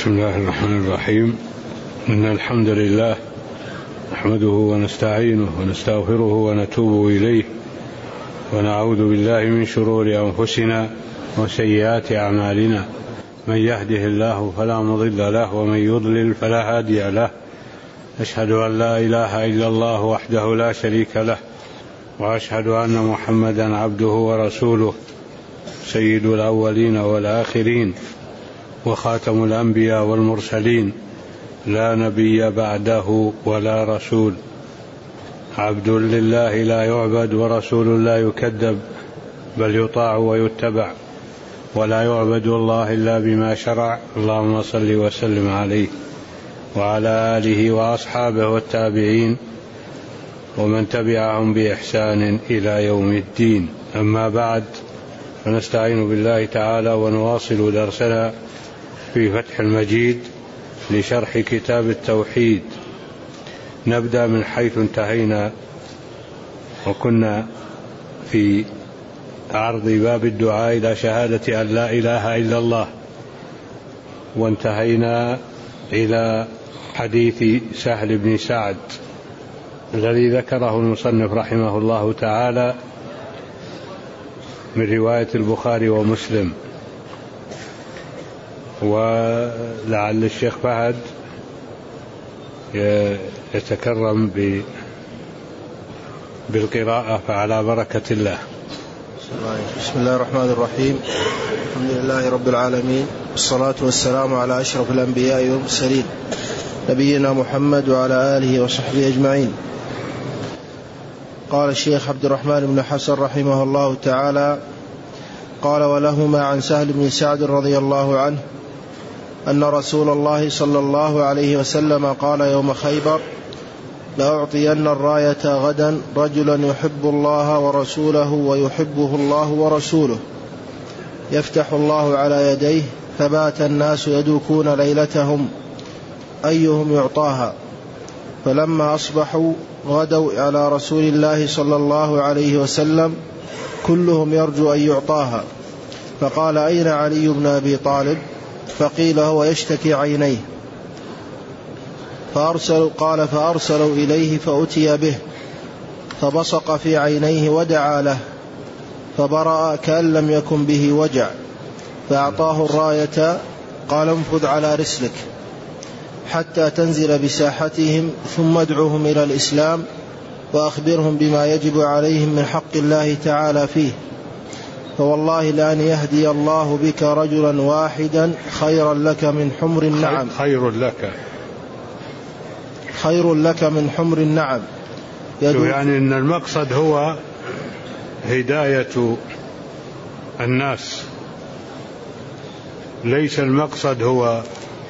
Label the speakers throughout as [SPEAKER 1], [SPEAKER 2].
[SPEAKER 1] بسم الله الرحمن الرحيم. إن الحمد لله نحمده ونستعينه ونستغفره ونتوب إليه ونعوذ بالله من شرور أنفسنا وسيئات أعمالنا. من يهده الله فلا مضل له ومن يضلل فلا هادي له. أشهد أن لا إله إلا الله وحده لا شريك له، وأشهد أن محمدا عبده ورسوله سيد الأولين والآخرين وخاتم الأنبياء والمرسلين، لا نبي بعده ولا رسول، عبد لله لا يعبد ورسول لا يكذب، بل يطاع ويتبع، ولا يعبد الله إلا بما شرع. اللهم صل وسلم عليه وعلى آله وأصحابه والتابعين ومن تبعهم بإحسان إلى يوم الدين. أما بعد، فنستعين بالله تعالى ونواصل درسنا في فتح المجيد لشرح كتاب التوحيد. نبدأ من حيث انتهينا، وكنا في عرض باب الدعاء إلى شهادة أن لا إله إلا الله، وانتهينا إلى حديث سهل بن سعد الذي ذكره المصنف رحمه الله تعالى من رواية البخاري ومسلم. ولعل الشيخ فهد يتكرم بالقراءة، فعلى بركة الله.
[SPEAKER 2] بسم الله الرحمن الرحيم. الحمد لله رب العالمين، والصلاة والسلام على أشرف الأنبياء والمرسلين، نبينا محمد وعلى آله وصحبه أجمعين. قال الشيخ عبد الرحمن بن حسن رحمه الله تعالى: قال: ولهما عن سهل بن سعد رضي الله عنه أن رسول الله صلى الله عليه وسلم قال يوم خيبر: لأعطين الراية غدا رجلا يحب الله ورسوله ويحبه الله ورسوله، يفتح الله على يديه، فبات الناس يدوكون ليلتهم أيهم يعطاها، فلما أصبحوا غدوا على رسول الله صلى الله عليه وسلم كلهم يرجو أن يعطاها، فقال: أين علي بن أبي طالب؟ فقيل: هو يشتكي عينيه. فأرسلوا إليه فأتي به، فبصق في عينيه ودعا له، فبرأ كأن لم يكن به وجع، فأعطاه الراية، قال: انفذ على رسلك حتى تنزل بساحتهم، ثم ادعوهم إلى الإسلام، وأخبرهم بما يجب عليهم من حق الله تعالى فيه، فوالله لأن يهدي الله بك رجلا واحدا خير لك من حمر النعم. خير لك من حمر النعم.
[SPEAKER 1] يعني أن المقصد هو هداية الناس، ليس المقصد هو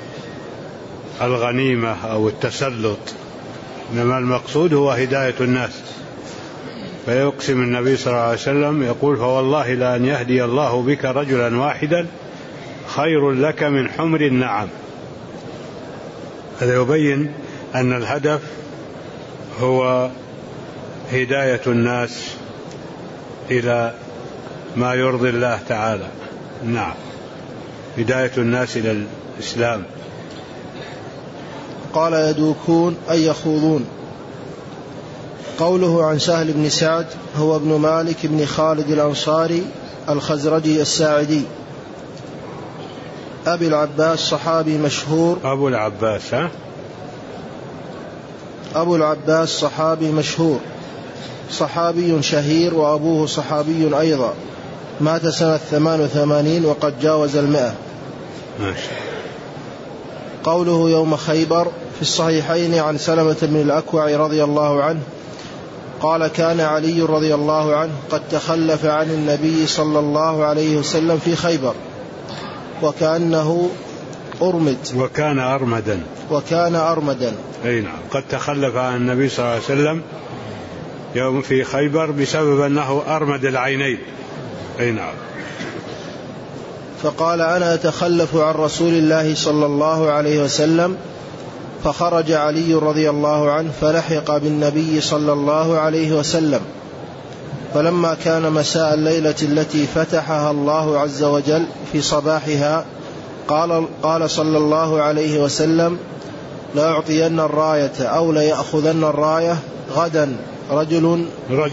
[SPEAKER 1] الغنيمة أو التسلط، إنما المقصود هو هداية الناس. فيقسم النبي صلى الله عليه وسلم يقول: فوالله لأن يهدي الله بك رجلا واحدا خير لك من حمر النعم. هذا يبين أن الهدف هو هداية الناس إلى ما يرضي الله تعالى. نعم، هداية الناس إلى الإسلام.
[SPEAKER 2] قال: يدوكون أي يخوضون. قوله عن سهل بن سعد هو ابن مالك بن خالد الأنصاري الخزرجي الساعدي أبي العباس، صحابي مشهور. أبو العباس صحابي مشهور، صحابي شهير، وأبوه صحابي أيضا، مات سنة 88 وقد جاوز 100. قوله يوم خيبر في الصحيحين عن سلمة بن الأكوع رضي الله عنه قال: كان علي رضي الله عنه قد تخلف عن النبي صلى الله عليه وسلم في خيبر، وكأنه أرمد وكان أرمدا.
[SPEAKER 1] أي نعم، قد تخلف عن النبي صلى الله عليه وسلم يوم في خيبر بسبب أنه أرمد العينين. أي نعم.
[SPEAKER 2] فقال: أنا أتخلف عن رسول الله صلى الله عليه وسلم، فخرج علي رضي الله عنه فلحق بالنبي صلى الله عليه وسلم، فلما كان مساء الليلة التي فتحها الله عز وجل في صباحها قال صلى الله عليه وسلم: لأعطين الراية أو ليأخذن الراية غدا رجلا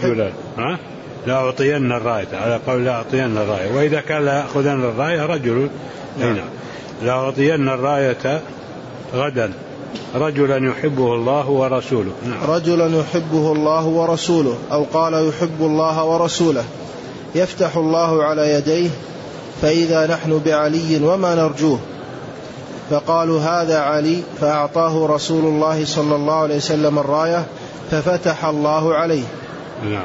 [SPEAKER 1] لأعطين الراية، على قول لأعطين الراية، وإذا كان ليأخذن الراية رجل. نعم. لأعطين الراية غدا رجلا يحبه الله ورسوله. نعم.
[SPEAKER 2] رجلا يحبه الله ورسوله، أو قال يحب الله ورسوله، يفتح الله على يديه، فإذا نحن بعلي وما نرجوه. فقالوا: هذا علي. فأعطاه رسول الله صلى الله عليه وسلم الراية ففتح الله عليه.
[SPEAKER 1] نعم.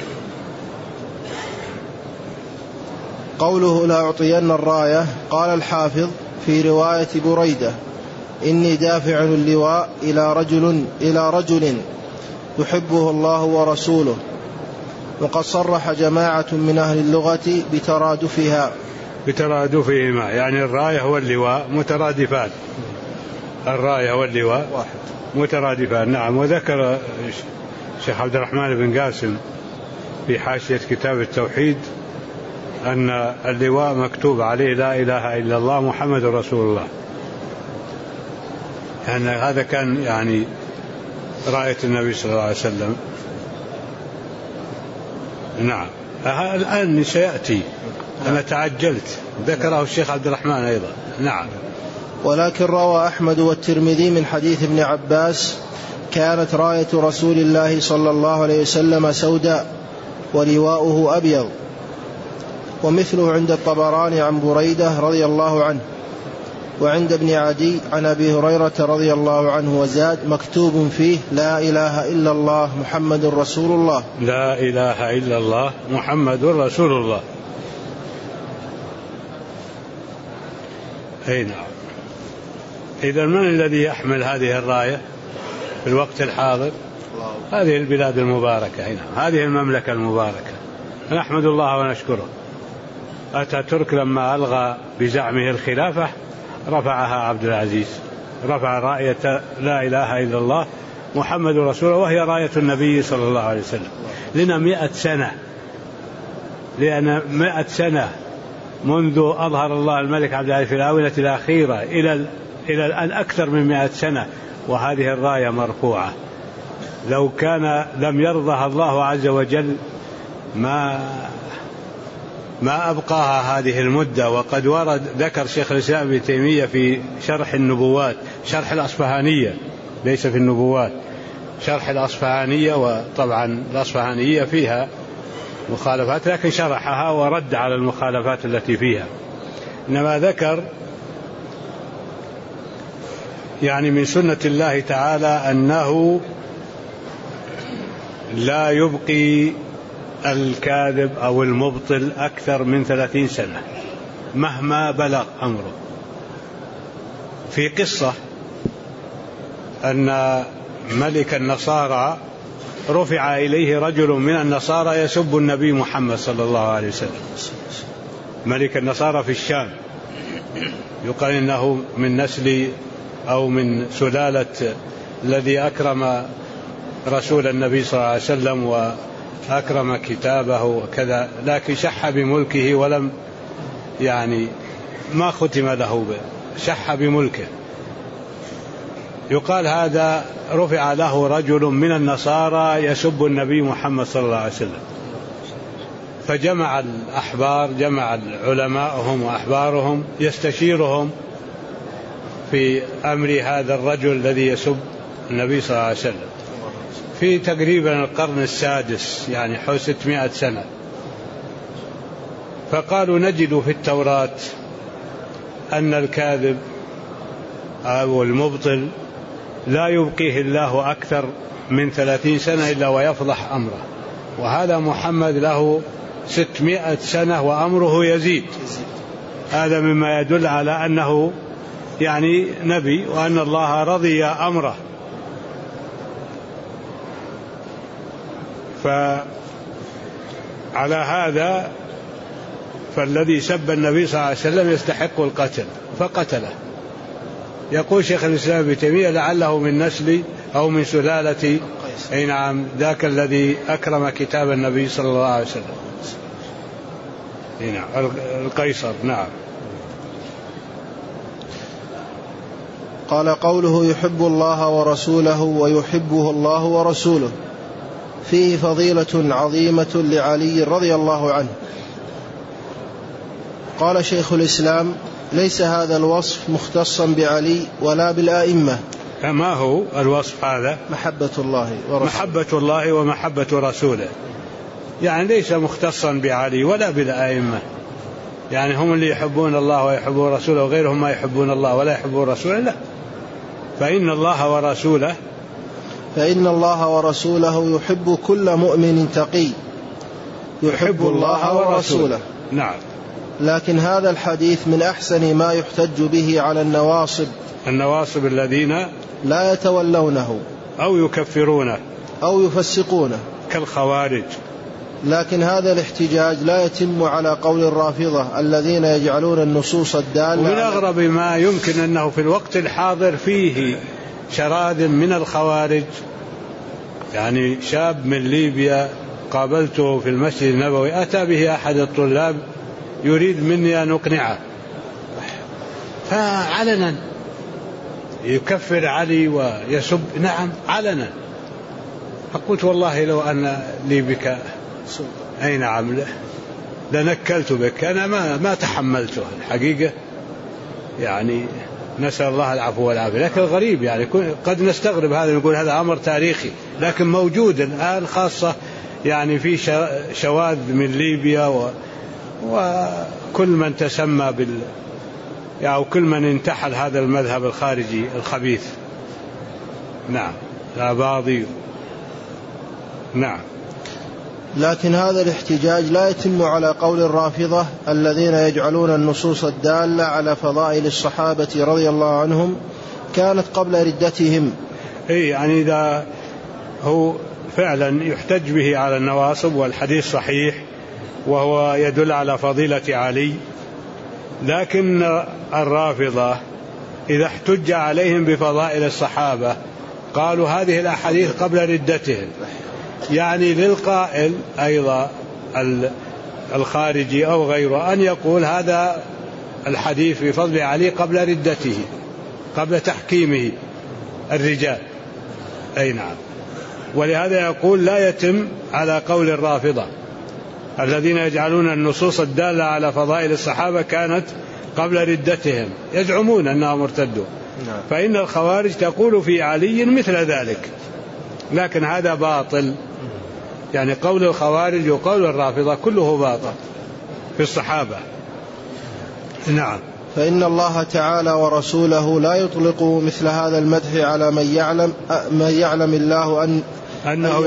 [SPEAKER 2] قوله لأعطين الراية، قال الحافظ في رواية بريدة: إني دافع اللواء إلى رجل يحبه الله ورسوله. وقد صرح جماعة من أهل اللغة
[SPEAKER 1] بترادفهما، يعني الراية واللواء مترادفان، الراية واللواء مترادفان. نعم. وذكر الشيخ عبد الرحمن بن قاسم في حاشية كتاب التوحيد أن اللواء مكتوب عليه لا إله إلا الله محمد رسول الله، أن هذا كان يعني راية النبي صلى الله عليه وسلم. نعم. الآن سيأتي، أنا تعجلت، ذكره الشيخ عبد الرحمن أيضا. نعم.
[SPEAKER 2] ولكن روى أحمد والترمذي من حديث ابن عباس: كانت راية رسول الله صلى الله عليه وسلم سوداء ولواؤه أبيض. ومثله عند الطبراني عن بريدة رضي الله عنه، وعند ابن عدي عن أبي هريرة رضي الله عنه، وزاد: مكتوب فيه لا إله إلا الله محمد رسول الله.
[SPEAKER 1] لا إله إلا الله محمد رسول الله. أي نعم. إذن من الذي يحمل هذه الراية في الوقت الحاضر؟ هذه البلاد المباركة، هذه المملكة المباركة، نحمد الله ونشكره. أتاتورك لما ألغى بزعمه الخلافة رفعها عبد العزيز، رفع راية لا إله إلا الله محمد رسول الله، وهي راية النبي صلى الله عليه وسلم. لنا 100 سنة، لأن 100 سنة منذ أظهر الله الملك عبد العزيز في الآونة الأخيرة إلى الآن أكثر من 100 سنة وهذه الراية مرفوعة. لو كان لم يرضها الله عز وجل ما أبقاها هذه المدة. وقد ورد ذكر شيخ الإسلام ابن تيمية في شرح النبوات، شرح الأصفهانية ليس في النبوات، شرح الأصفهانية، وطبعا الأصفهانية فيها مخالفات لكن شرحها ورد على المخالفات التي فيها. إنما ذكر يعني من سنة الله تعالى أنه لا يبقي الكاذب أو المبطل أكثر من 30 سنة مهما بلغ أمره. في قصة أن ملك النصارى رفع إليه رجل من النصارى يسب النبي محمد صلى الله عليه وسلم، ملك النصارى في الشام، يقال إنه من نسل أو من سلالة الذي أكرم رسول النبي صلى الله عليه وسلم وأكرم كتابه وكذا، لكن شح بملكه ولم يعني ما ختم له شح بملكه. يقال هذا رفع له رجل من النصارى يسب النبي محمد صلى الله عليه وسلم، فجمع الأحبار، جمع علماءهم وأحبارهم يستشيرهم في أمر هذا الرجل الذي يسب النبي صلى الله عليه وسلم في تقريبا القرن السادس، يعني حوالي 600 سنة. فقالوا نجد في التوراة أن الكاذب أو المبطل لا يبقيه الله أكثر من 30 سنة إلا ويفضح أمره، وهذا محمد له 600 سنة وأمره يزيد. هذا مما يدل على أنه يعني نبي وأن الله رضي أمره. فعلى هذا فالذي سب النبي صلى الله عليه وسلم يستحق القتل فقتله. يقول شيخ الإسلام ابن تيمية لعله من نسل أو من سلالة أي نعم ذاك الذي أكرم كتاب النبي صلى الله عليه وسلم، نعم القيصر. نعم.
[SPEAKER 2] قال قوله يحب الله ورسوله ويحبه الله ورسوله فيه فضيلة عظيمة لعلي رضي الله عنه. قال شيخ الإسلام ليس هذا الوصف مختصا بعلي ولا بالآئمة.
[SPEAKER 1] ما هو الوصف هذا؟
[SPEAKER 2] محبة الله ورسوله.
[SPEAKER 1] محبة الله ومحبة رسوله، يعني ليس مختصا بعلي ولا بالآئمة، يعني هم اللي يحبون الله ويحبون رسوله وغيرهم ما يحبون الله ولا يحبون رسوله، لا. فإن الله
[SPEAKER 2] ورسوله يحب كل مؤمن تقي يحب الله ورسوله.
[SPEAKER 1] نعم.
[SPEAKER 2] لكن هذا الحديث من أحسن ما يحتج به على النواصب
[SPEAKER 1] الذين
[SPEAKER 2] لا يتولونه
[SPEAKER 1] أو يكفرونه
[SPEAKER 2] أو يفسقونه
[SPEAKER 1] كالخوارج.
[SPEAKER 2] لكن هذا الاحتجاج لا يتم على قول الرافضة الذين يجعلون النصوص الدالة.
[SPEAKER 1] ومن أغرب ما يمكن أنه في الوقت الحاضر فيه شراذم من الخوارج، يعني شاب من ليبيا قابلته في المسجد النبوي، أتى به أحد الطلاب يريد مني أن أقنعه، فعلنا يكفر علي ويسب، نعم علنا. فقلت والله لو أن لي بك أي نعم لنكلت بك، أنا ما تحملته الحقيقة، يعني نسأل الله العفو والعافية. لكن الغريب يعني قد نستغرب هذا، نقول هذا أمر تاريخي، لكن موجود الآن، خاصة يعني في شواذ من ليبيا وكل من تسمى يعني كل من انتحل هذا المذهب الخارجي الخبيث. نعم الأباضي. نعم.
[SPEAKER 2] لكن هذا الاحتجاج لا يتم على قول الرافضة الذين يجعلون النصوص الدالة على فضائل الصحابة رضي الله عنهم كانت قبل ردتهم.
[SPEAKER 1] يعني إذا هو فعلا يحتج به على النواصب، والحديث صحيح وهو يدل على فضيلة علي، لكن الرافضة إذا احتج عليهم بفضائل الصحابة قالوا هذه الأحاديث قبل ردتهم، يعني للقائل أيضا الخارجي أو غيره أن يقول هذا الحديث بفضل علي قبل ردته، قبل تحكيمه الرجال. أي نعم. ولهذا يقول لا يتم على قول الرافضة الذين يجعلون النصوص الدالة على فضائل الصحابة كانت قبل ردتهم، يزعمون أنهم ارتدوا. فإن الخوارج تقول في علي مثل ذلك، لكن هذا باطل، يعني قول الخوارج وقول الرافضة كله باطل في الصحابة. نعم.
[SPEAKER 2] فإن الله تعالى ورسوله لا يطلق مثل هذا المدح على من يعلم الله
[SPEAKER 1] أنه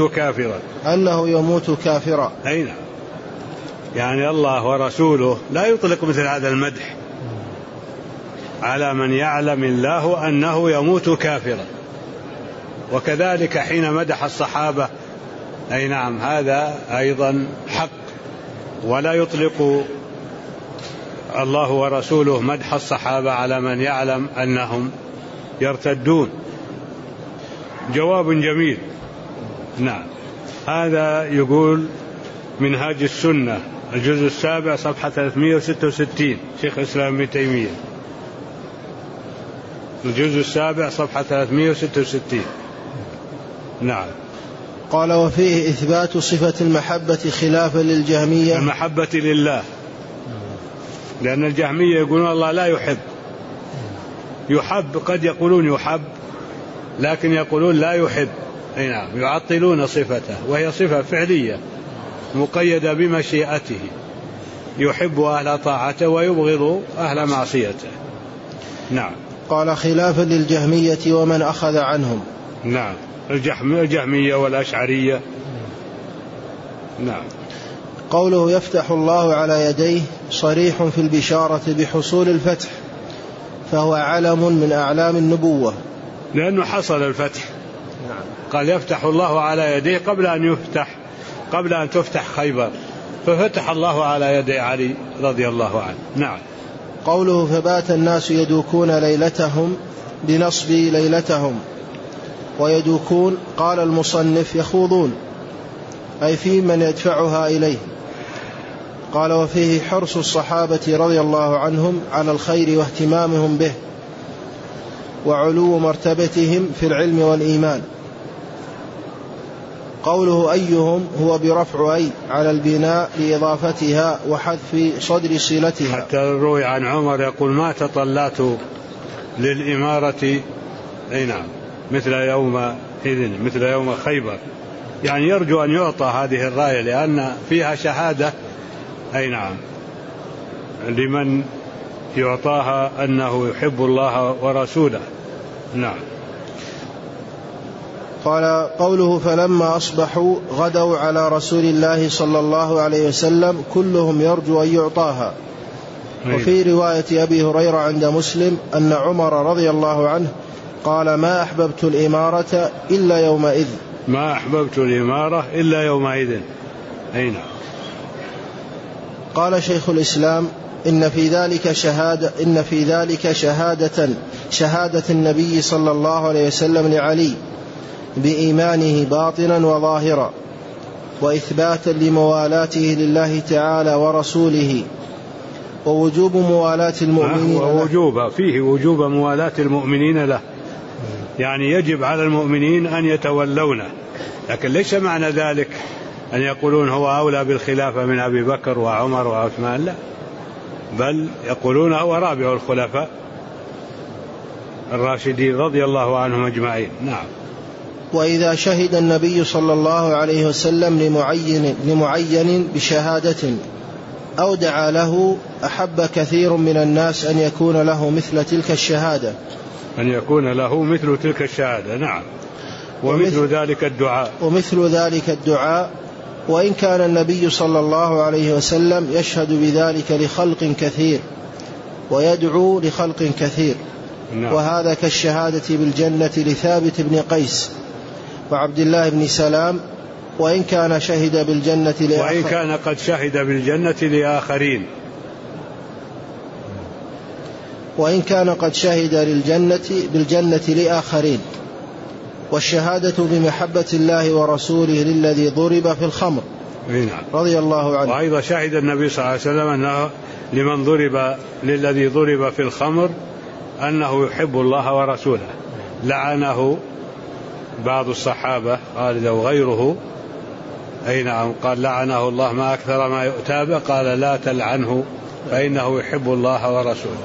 [SPEAKER 1] يموت كافرا. أي نعم. يعني الله ورسوله لا يطلق مثل هذا المدح على من يعلم الله أنه يموت كافرا. وكذلك حين مدح الصحابة، أي نعم، هذا أيضا حق، ولا يطلق الله ورسوله مدح الصحابة على من يعلم أنهم يرتدون. جواب جميل. نعم. هذا يقول منهاج السنة الجزء 7 صفحة 366 شيخ الإسلام ابن تيمية، الجزء 7 صفحة 366. نعم.
[SPEAKER 2] قال وفيه إثبات صفة المحبة خلافا للجهمية.
[SPEAKER 1] المحبة لله، لأن الجهمية يقولون الله لا يحب، قد يقولون يحب لكن يقولون لا يحب. أي نعم. يعطلون صفته وهي صفة فعلية مقيدة بمشيئته، يحب أهل طاعته ويبغض أهل معصيته. نعم.
[SPEAKER 2] قال خلافا للجهمية ومن أخذ عنهم.
[SPEAKER 1] نعم. الجهمية والأشعرية. نعم.
[SPEAKER 2] قوله يفتح الله على يديه صريح في البشارة بحصول الفتح، فهو علم من أعلام النبوة،
[SPEAKER 1] لأنه حصل الفتح. نعم. قال يفتح الله على يديه قبل أن تفتح خيبر، ففتح الله على يدي علي رضي الله عنه. نعم.
[SPEAKER 2] قوله فبات الناس يدوكون ليلتهم بنصب ليلتهم، ويدوكون قال المصنف يخوضون، أي في من يدفعها إليه. قال وفيه حرص الصحابة رضي الله عنهم على الخير واهتمامهم به، وعلو مرتبتهم في العلم والإيمان. قوله أيهم هو برفع أي على البناء لإضافتها وحذف صدر صلتها.
[SPEAKER 1] حتى روي عن عمر يقول ما تطلعت للإمارة أي نعم مثل يوم خيبر، يعني يرجو أن يعطى هذه الراية لأن فيها شهادة أي نعم لمن يعطاها أنه يحب الله ورسوله. نعم.
[SPEAKER 2] قال قوله فلما أصبحوا غدوا على رسول الله صلى الله عليه وسلم كلهم يرجو أن يعطاها. وفي رواية أبي هريرة عند مسلم أن عمر رضي الله عنه قال ما أحببت الإمارة إلا يومئذ.
[SPEAKER 1] ما أحببت الإمارة إلا يومئذ. أين؟
[SPEAKER 2] قال شيخ الإسلام إن في ذلك شهادة النبي صلى الله عليه وسلم لعلي بإيمانه باطنا وظاهرا، وإثباتا لموالاته لله تعالى ورسوله، ووجوب موالاة المؤمنين
[SPEAKER 1] فيه وجوب موالاة المؤمنين له، يعني يجب على المؤمنين أن يتولونه، لكن ليس معنى ذلك أن يقولون هو أولى بالخلافة من أبي بكر وعمر وعثمان، لا، بل يقولون هو رابع الخلفاء الراشدين رضي الله عنهم أجمعين. نعم.
[SPEAKER 2] وإذا شهد النبي صلى الله عليه وسلم لمعين بشهادة أو دعا له أحب كثير من الناس أن يكون له مثل تلك الشهادة. نعم. ومثل ذلك الدعاء وإن كان النبي صلى الله عليه وسلم يشهد بذلك لخلق كثير ويدعو لخلق كثير.
[SPEAKER 1] نعم.
[SPEAKER 2] وهذا كالشهادة بالجنة لثابت بن قيس وعبد الله بن سلام، وإن كان قد شهد بالجنة لآخرين. وإن كان قد شهد بالجنة لآخرين. والشهادة بمحبة الله ورسوله للذي ضرب في الخمر رضي الله عنه.
[SPEAKER 1] وأيضا شهد النبي صلى الله عليه وسلم أنه للذي ضرب في الخمر أنه يحب الله ورسوله. لعنه بعض الصحابة قال لو غيره أي نعم قال لعنه الله ما أكثر ما يؤتى به، قال لا تلعنه فإنه يحب الله ورسوله.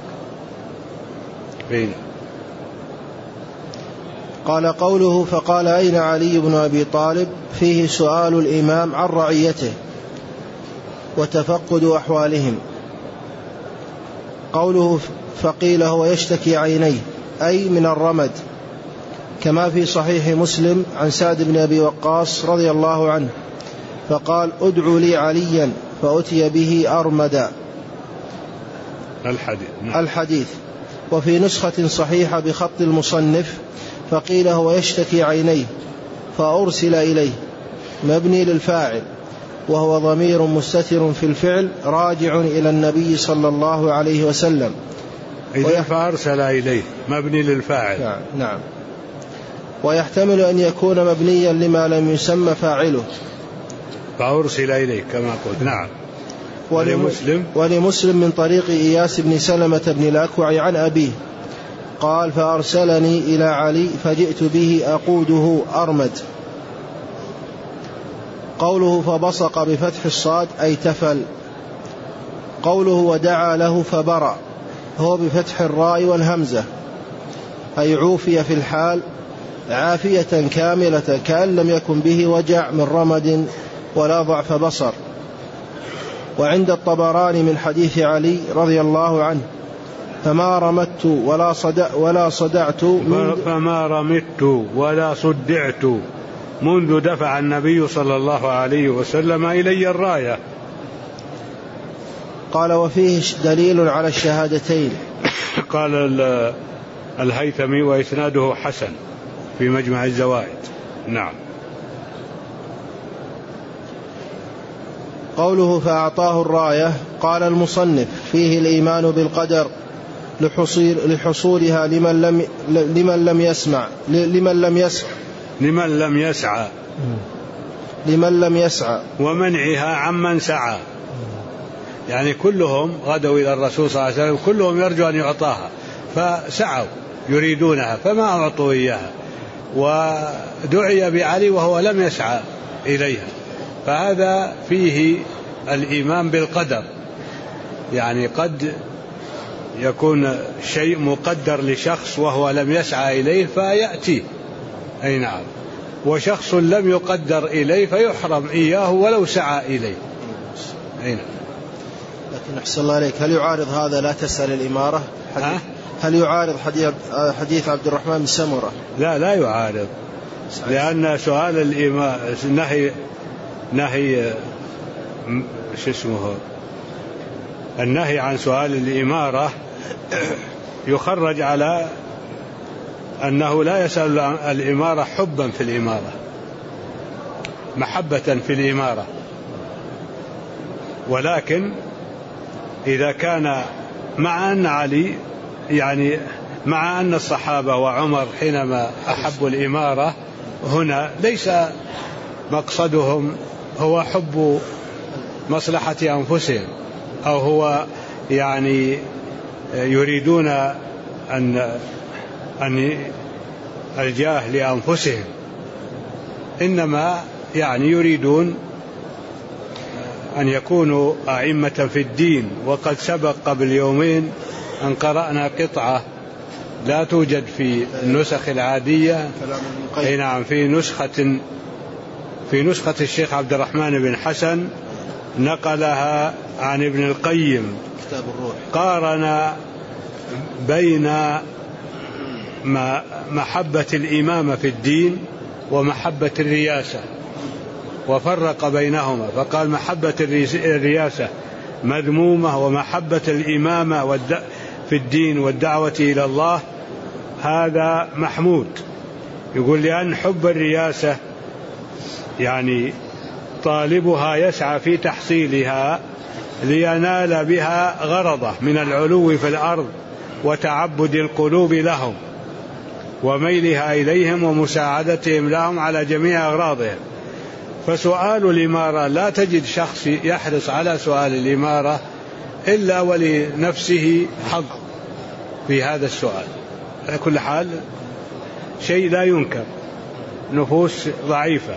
[SPEAKER 2] قال قوله فقال أين علي بن أبي طالب فيه سؤال الإمام عن رعيته وتفقد أحوالهم. قوله فقيل هو يشتكي عينيه أي من الرمد، كما في صحيح مسلم عن سعد بن أبي وقاص رضي الله عنه فقال ادعوا لي عليا فأتي به أرمدا. الحديث. وفي نسخة صحيحة بخط المصنف فقيل هو يشتكي عينيه فأرسل إليه، مبني للفاعل، وهو ضمير مستتر في الفعل راجع إلى النبي صلى الله عليه وسلم.
[SPEAKER 1] فأرسل إليه مبني للفاعل.
[SPEAKER 2] نعم. ويحتمل أن يكون مبنيا لما لم يسمى فاعله
[SPEAKER 1] فأرسل إليه كما قلت. نعم.
[SPEAKER 2] ولمسلم من طريق إياس بن سلمة بن الأكوع عن أبيه قال فأرسلني إلى علي فجئت به أقوده أرمد. قوله فبصق بفتح الصاد أي تفل. قوله ودعا له فبرأ هو بفتح الراء والهمزة أي عوفي في الحال عافية كاملة كأن لم يكن به وجع من رمد ولا ضعف بصر. وعند الطبراني من حديث علي رضي الله عنه فما رمت ولا صدعت منذ دفع النبي صلى الله عليه وسلم إلي الراية. قال وفيه دليل على الشهادتين.
[SPEAKER 1] قال الهيثمي وإسناده حسن في مجمع الزوائد. نعم.
[SPEAKER 2] قوله فأعطاه الراية قال المصنف فيه الإيمان بالقدر لحصولها لمن لم يسعى
[SPEAKER 1] ومنعها عمن سعى، يعني كلهم غدوا إلى الرسول صلى الله عليه وسلم كلهم يرجو أن يعطاها فسعوا يريدونها فما أعطوا إياها، ودعي بعلي وهو لم يسعى إليها. فهذا فيه الإيمان بالقدر، يعني قد يكون شيء مقدر لشخص وهو لم يسعى إليه فيأتي، أي نعم، وشخص لم يقدر إليه فيحرم إياه ولو سعى إليه، أي نعم.
[SPEAKER 2] لكن أحسن الله عليك، هل يعارض هذا لا تسأل الإمارة؟ هل يعارض حديث عبد الرحمن بن سمرة؟
[SPEAKER 1] لا يعارض، لأن سؤال الإمارة نهي النهي عن سؤال الإمارة يخرج على أنه لا يسأل الإمارة حبا في الإمارة، محبة في الإمارة، ولكن إذا كان مع أن علي، يعني مع أن الصحابة وعمر حينما أحبوا الإمارة هنا ليس مقصدهم هو حب مصلحة أنفسهم، أو هو يعني يريدون أن الجاه لأنفسهم، إنما يعني يريدون أن يكونوا أئمة في الدين. وقد سبق قبل يومين أن قرأنا قطعة لا توجد في النسخ العادية، أي نعم، في نسخة الشيخ عبد الرحمن بن حسن نقلها عن ابن القيم،
[SPEAKER 2] كتاب الروح،
[SPEAKER 1] قارن بين محبة الإمامة في الدين ومحبة الرياسة وفرق بينهما، فقال محبة الرياسة مذمومة ومحبة الإمامة في الدين والدعوة إلى الله هذا محمود. يقول لأن حب الرياسة يعني طالبها يسعى في تحصيلها لينال بها غرضه من العلو في الأرض وتعبد القلوب لهم وميلها إليهم ومساعدتهم لهم على جميع أغراضهم. فسؤال الإمارة لا تجد شخص يحرص على سؤال الإمارة إلا ولنفسه حظ في هذا السؤال. على كل حال شيء لا ينكر، نفوس ضعيفة،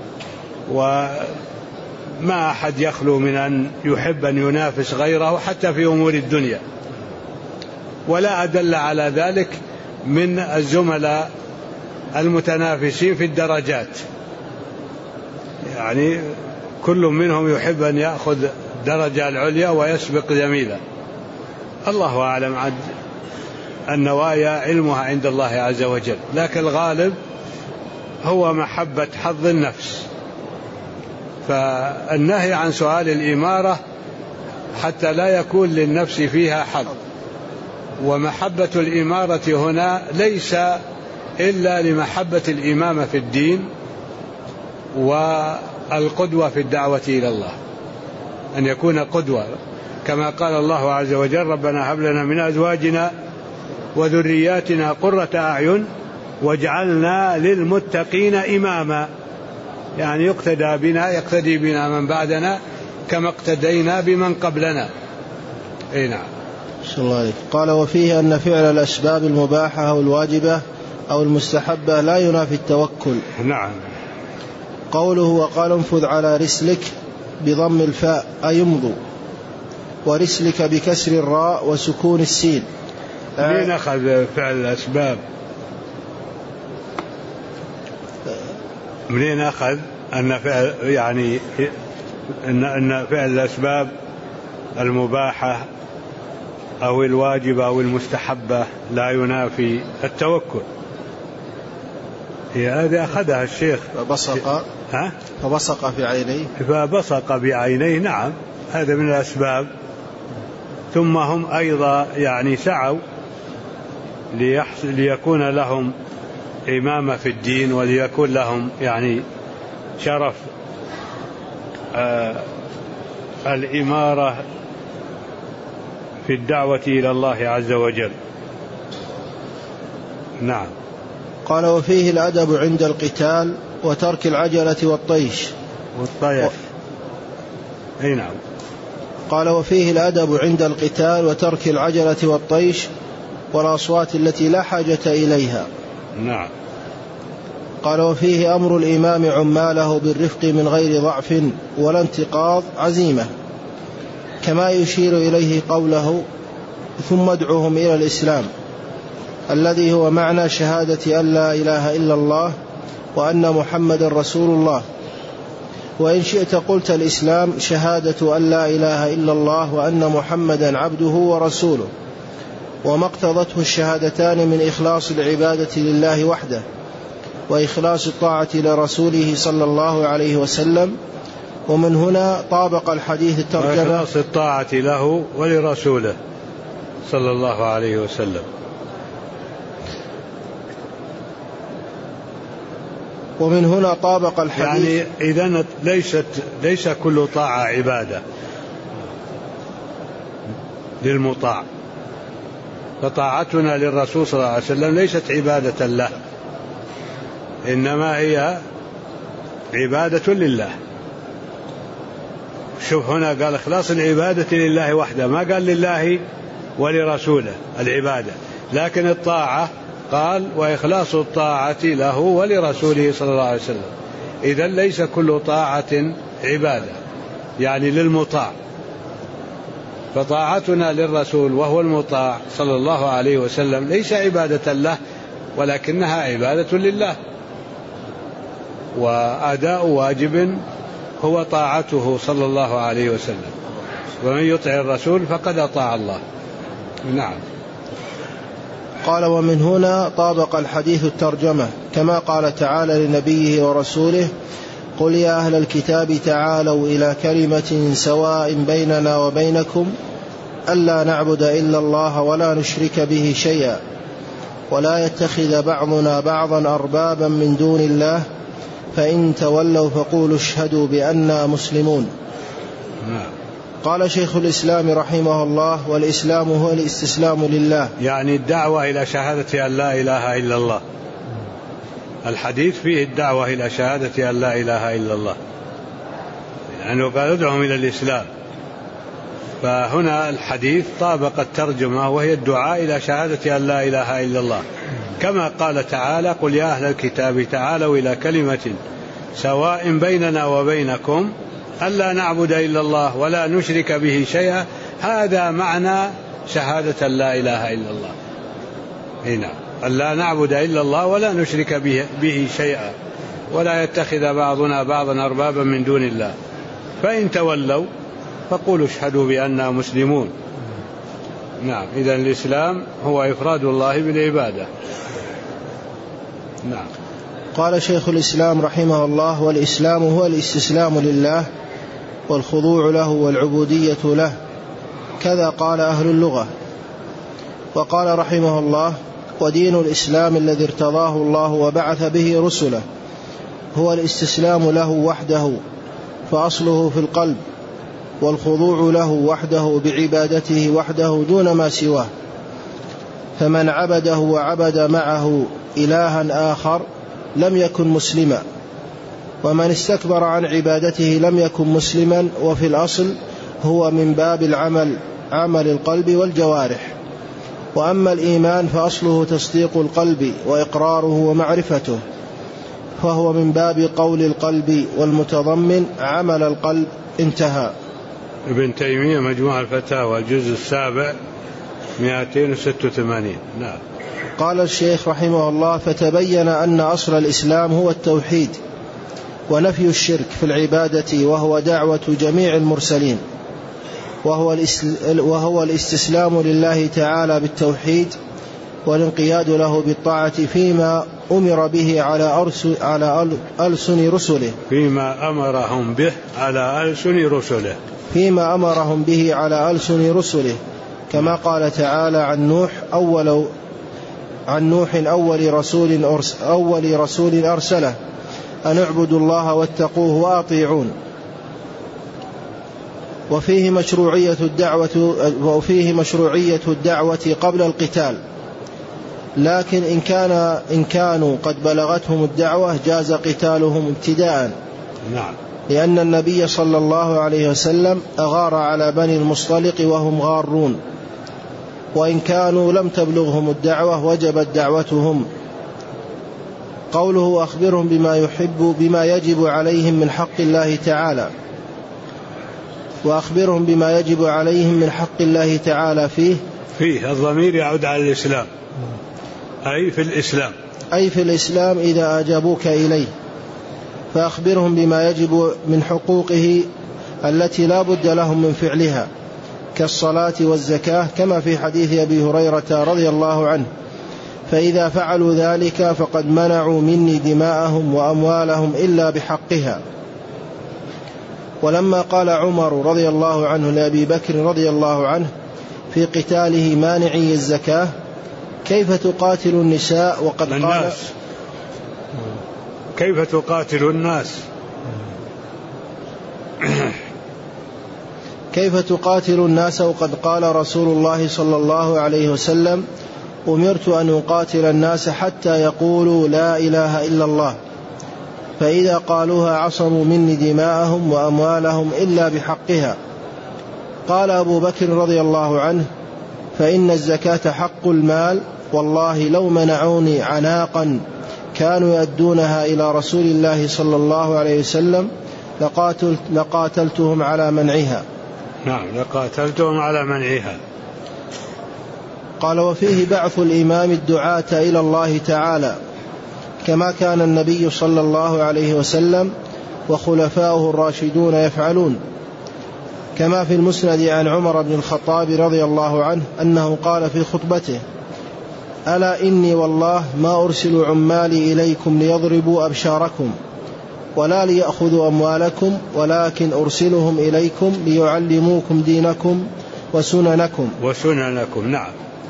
[SPEAKER 1] وما أحد يخلو من أن يحب أن ينافس غيره حتى في أمور الدنيا، ولا أدل على ذلك من الزملاء المتنافسين في الدرجات، يعني كل منهم يحب أن يأخذ الدرجة العليا ويسبق زميله. الله أعلم، عن النوايا علمها عند الله عز وجل، لكن الغالب هو محبة حظ النفس. فالنهي عن سؤال الإمارة حتى لا يكون للنفس فيها حظ. ومحبة الإمارة هنا ليس إلا لمحبة الإمامة في الدين والقدوة في الدعوة إلى الله، أن يكون قدوة، كما قال الله عز وجل: ربنا هب لنا من أزواجنا وذرياتنا قرة أعين واجعلنا للمتقين إماما، يعني يقتدي بنا من بعدنا كما اقتدينا بمن قبلنا. أي نعم.
[SPEAKER 2] قال: وفيه أن فعل الأسباب المباحة أو الواجبة أو المستحبة لا ينافي التوكل.
[SPEAKER 1] نعم.
[SPEAKER 2] قوله: وقال انفذ على رسلك بضم الفاء أي يمضوا، ورسلك بكسر الراء وسكون السين.
[SPEAKER 1] منين أخذ فعل الأسباب؟ منين أخذ أن فعل يعني أن فعل الأسباب المباحة أو الواجبة أو المستحبة لا ينافي التوكل؟ هي هذه أخذها الشيخ.
[SPEAKER 2] فبصق في عينيه.
[SPEAKER 1] فبصق بعينيه، نعم، هذا من الأسباب. ثم هم أيضا يعني سعوا ليكون لهم إمامة في الدين، وليكون لهم يعني شرف الإمارة في الدعوة إلى الله عز وجل. نعم.
[SPEAKER 2] قال: وفيه الأدب عند القتال وترك العجلة والطيش.
[SPEAKER 1] أي نعم.
[SPEAKER 2] قال: وفيه الأدب عند القتال وترك العجلة والطيش والأصوات التي لا حاجة إليها.
[SPEAKER 1] نعم.
[SPEAKER 2] قال وفيه أمر الإمام عماله بالرفق من غير ضعف ولا انتقاض عزيمة، كما يشير إليه قوله ثم ادعوهم إلى الإسلام، الذي هو معنى شهادة أن لا إله إلا الله وأن محمد رسول الله. وإن شئت قلت الإسلام شهادة أن لا إله إلا الله وأن محمدا عبده ورسوله، وما اقتضته الشهادتان من إخلاص العبادة لله وحده وإخلاص الطاعة لرسوله صلى الله عليه وسلم. ومن هنا طابق الحديث الترجمة
[SPEAKER 1] وإخلاص الطاعة له ولرسوله صلى الله عليه وسلم.
[SPEAKER 2] ومن هنا طابق الحديث،
[SPEAKER 1] يعني إذن ليس كل طاعة عبادة للمطاع، فطاعتنا للرسول صلى الله عليه وسلم ليست عبادة له، إنما هي عبادة لله. شوف هنا قال إخلاص العبادة لله وحده، ما قال لله ولرسوله العبادة، لكن الطاعة قال وإخلاص الطاعة له ولرسوله صلى الله عليه وسلم. إذن ليس كل طاعة عبادة يعني للمطاع، فطاعتنا للرسول وهو المطاع صلى الله عليه وسلم ليس عبادة له، ولكنها عبادة لله، وأداء واجب هو طاعته صلى الله عليه وسلم، ومن يطع الرسول فقد أطاع الله. نعم.
[SPEAKER 2] قال ومن هنا طابق الحديث الترجمة، كما قال تعالى لنبيه ورسوله قل يا أهل الكتاب تعالوا إلى كلمة سواء بيننا وبينكم ألا نعبد إلا الله ولا نشرك به شيئا ولا يتخذ بعضنا بعضا أربابا من دون الله فإن تولوا فقولوا اشهدوا بأننا مسلمون. قال شيخ الإسلام رحمه الله والإسلام هو الاستسلام لله، يعني
[SPEAKER 1] الدعوة إلى شهادة أن لا إله إلا الله. الحديث فيه الدعوة إلى شهادة أن لا إله إلا الله، يعني قال ادعهم إلى الإسلام، فهنا الحديث طابق الترجمة وهي الدعاء إلى شهادة أن لا إله إلا الله، كما قال تعالى قل يا أهل الكتاب تعالوا إلى كلمة سواء بيننا وبينكم ألا نعبد إلا الله ولا نشرك به شيئا. هذا معنى شهادة لا إله إلا الله. هنا ألا نعبد إلا الله ولا نشرك به شيئا ولا يتخذ بعضنا بعضا أربابا من دون الله فإن تولوا فقولوا اشهدوا بأننا مسلمون. نعم. إذن الإسلام هو إفراد الله بالعبادة. نعم.
[SPEAKER 2] قال شيخ الإسلام رحمه الله والإسلام هو الاستسلام لله والخضوع له والعبودية له، كذا قال أهل اللغة. وقال رحمه الله ودين الإسلام الذي ارتضاه الله وبعث به رسله هو الاستسلام له وحده، فأصله في القلب، والخضوع له وحده بعبادته وحده دون ما سواه. فمن عبده وعبد معه إلها آخر لم يكن مسلما، ومن استكبر عن عبادته لم يكن مسلما. وفي الأصل هو من باب العمل، عمل القلب والجوارح. وأما الإيمان فأصله تصديق القلب وإقراره ومعرفته، فهو من باب قول القلب والمتضمن عمل القلب. انتهى.
[SPEAKER 1] ابن تيمية مجموع الفتاوى الجزء 7 286. نعم.
[SPEAKER 2] قال الشيخ رحمه الله فتبين أن أصل الإسلام هو التوحيد ونفي الشرك في العبادة، وهو دعوة جميع المرسلين، وهو الاستسلام لله تعالى بالتوحيد والانقياد له بالطاعة فيما أمر به على ألسن رسله،
[SPEAKER 1] فيما أمرهم به على ألسن رسله، كما قال تعالى عن نوح أول رسول أرسله أن اعبدوا الله واتقوه وأطيعون. وفيه مشروعية الدعوة قبل القتال، لكن إن كانوا قد بلغتهم الدعوة جاز قتالهم ابتداء. نعم.
[SPEAKER 2] لأن النبي صلى الله عليه وسلم أغار على بني المصطلق وهم غارون، وإن كانوا لم تبلغهم الدعوة وجبت دعوتهم. قوله أخبرهم بما يجب عليهم من حق الله تعالى، وأخبرهم بما يجب عليهم من حق الله تعالى فيه
[SPEAKER 1] الضمير يعود على الإسلام، أي في الإسلام
[SPEAKER 2] إذا أجابوك إليه، فأخبرهم بما يجب من حقوقه التي لا بد لهم من فعلها كالصلاة والزكاة، كما في حديث أبي هريرة رضي الله عنه: فإذا فعلوا ذلك فقد منعوا مني دماءهم وأموالهم إلا بحقها. ولما قال عمر رضي الله عنه لأبي بكر رضي الله عنه في قتاله مانعي الزكاة: كيف تقاتل النساء وقد قال
[SPEAKER 1] كيف تقاتل الناس
[SPEAKER 2] كيف تقاتل الناس وقد قال رسول الله صلى الله عليه وسلم: أمرت أن أقاتل الناس حتى يقولوا لا إله إلا الله، فإذا قالوها عصموا مني دماءهم وأموالهم إلا بحقها. قال أبو بكر رضي الله عنه: فإن الزكاة حق المال، والله لو منعوني عناقا كانوا يؤدونها إلى رسول الله صلى الله عليه وسلم لقاتلتهم على منعها.
[SPEAKER 1] نعم، لقاتلتهم على منعها.
[SPEAKER 2] قال: وفيه بعث الإمام الدعاة إلى الله تعالى، كما كان النبي صلى الله عليه وسلم وخلفاؤه الراشدون يفعلون، كما في المسند عن عمر بن الخطاب رضي الله عنه أنه قال في خطبته: ألا إني والله ما أرسل عمالي إليكم ليضربوا أبشاركم ولا ليأخذوا أموالكم، ولكن أرسلهم إليكم ليعلموكم دينكم وسننكم.
[SPEAKER 1] نعم.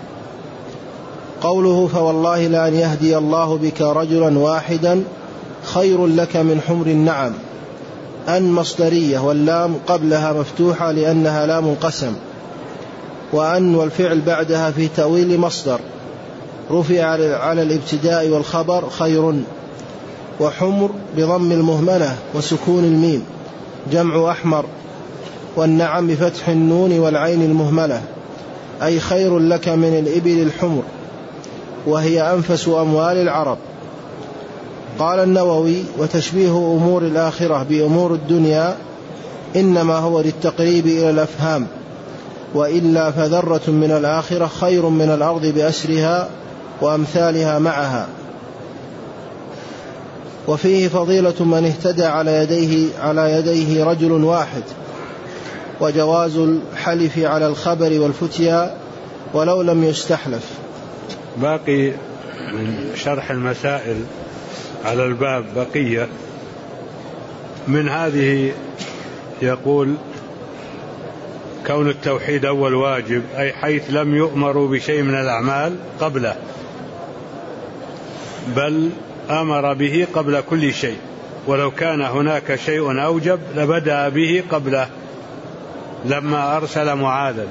[SPEAKER 2] قوله: فوالله لأن يهدي الله بك رجلا واحدا خير لك من حمر النعم، أن مصدرية واللام قبلها مفتوحة لأنها لام قسم، وأن والفعل بعدها في تأويل مصدر رفع على الابتداء والخبر خير، وحمر بضم المهملة وسكون الميم جمع أحمر، والنعم بفتح النون والعين المهملة، أي خير لك من الإبل الحمر، وهي أنفس أموال العرب. قال النووي: وتشبيه أمور الآخرة بأمور الدنيا إنما هو للتقريب إلى الأفهام، وإلا فذرة من الآخرة خير من الأرض بأسرها وأمثالها معها. وفيه فضيلة من اهتدى على يديه رجل واحد، وجواز الحلف على الخبر والفتيا ولو لم يستحلف.
[SPEAKER 1] باقي من شرح المسائل على الباب بقية من هذه. يقول: كون التوحيد أول واجب، أي حيث لم يؤمروا بشيء من الأعمال قبله، بل أمر به قبل كل شيء، ولو كان هناك شيء أوجب لبدأ به قبله لما أرسل معاذا.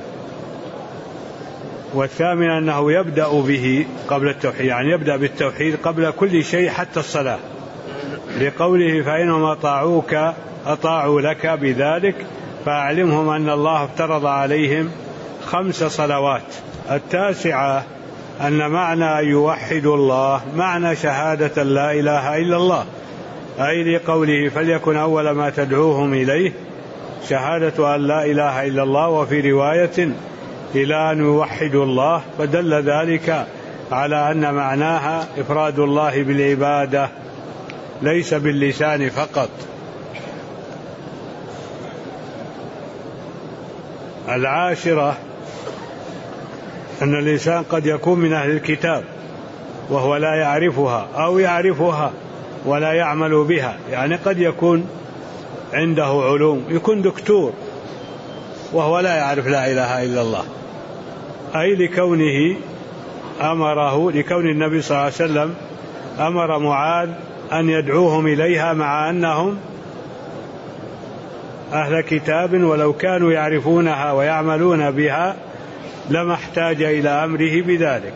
[SPEAKER 1] والثامن أنه يبدأ به قبل التوحيد، يعني يبدأ بالتوحيد قبل كل شيء حتى الصلاة، لقوله: فإنهم أطاعوا لك بذلك فأعلمهم أن الله افترض عليهم 5 صلوات. التاسعة أن معنى يوحد الله معنى شهادة لا إله إلا الله، أي لقوله: فليكن أول ما تدعوهم إليه شهادة أن لا إله إلا الله، وفي رواية: إلى أن يوحدوا الله، فدل ذلك على أن معناها إفراد الله بالعبادة ليس باللسان فقط. العاشرة أن الإنسان قد يكون من أهل الكتاب وهو لا يعرفها، أو يعرفها ولا يعمل بها، يعني قد يكون عنده علوم، يكون دكتور وهو لا يعرف لا إله إلا الله، أي لكونه لكون النبي صلى الله عليه وسلم أمر معاذ أن يدعوهم إليها مع أنهم أهل كتاب، ولو كانوا يعرفونها ويعملون بها لما احتاج إلى أمره بذلك.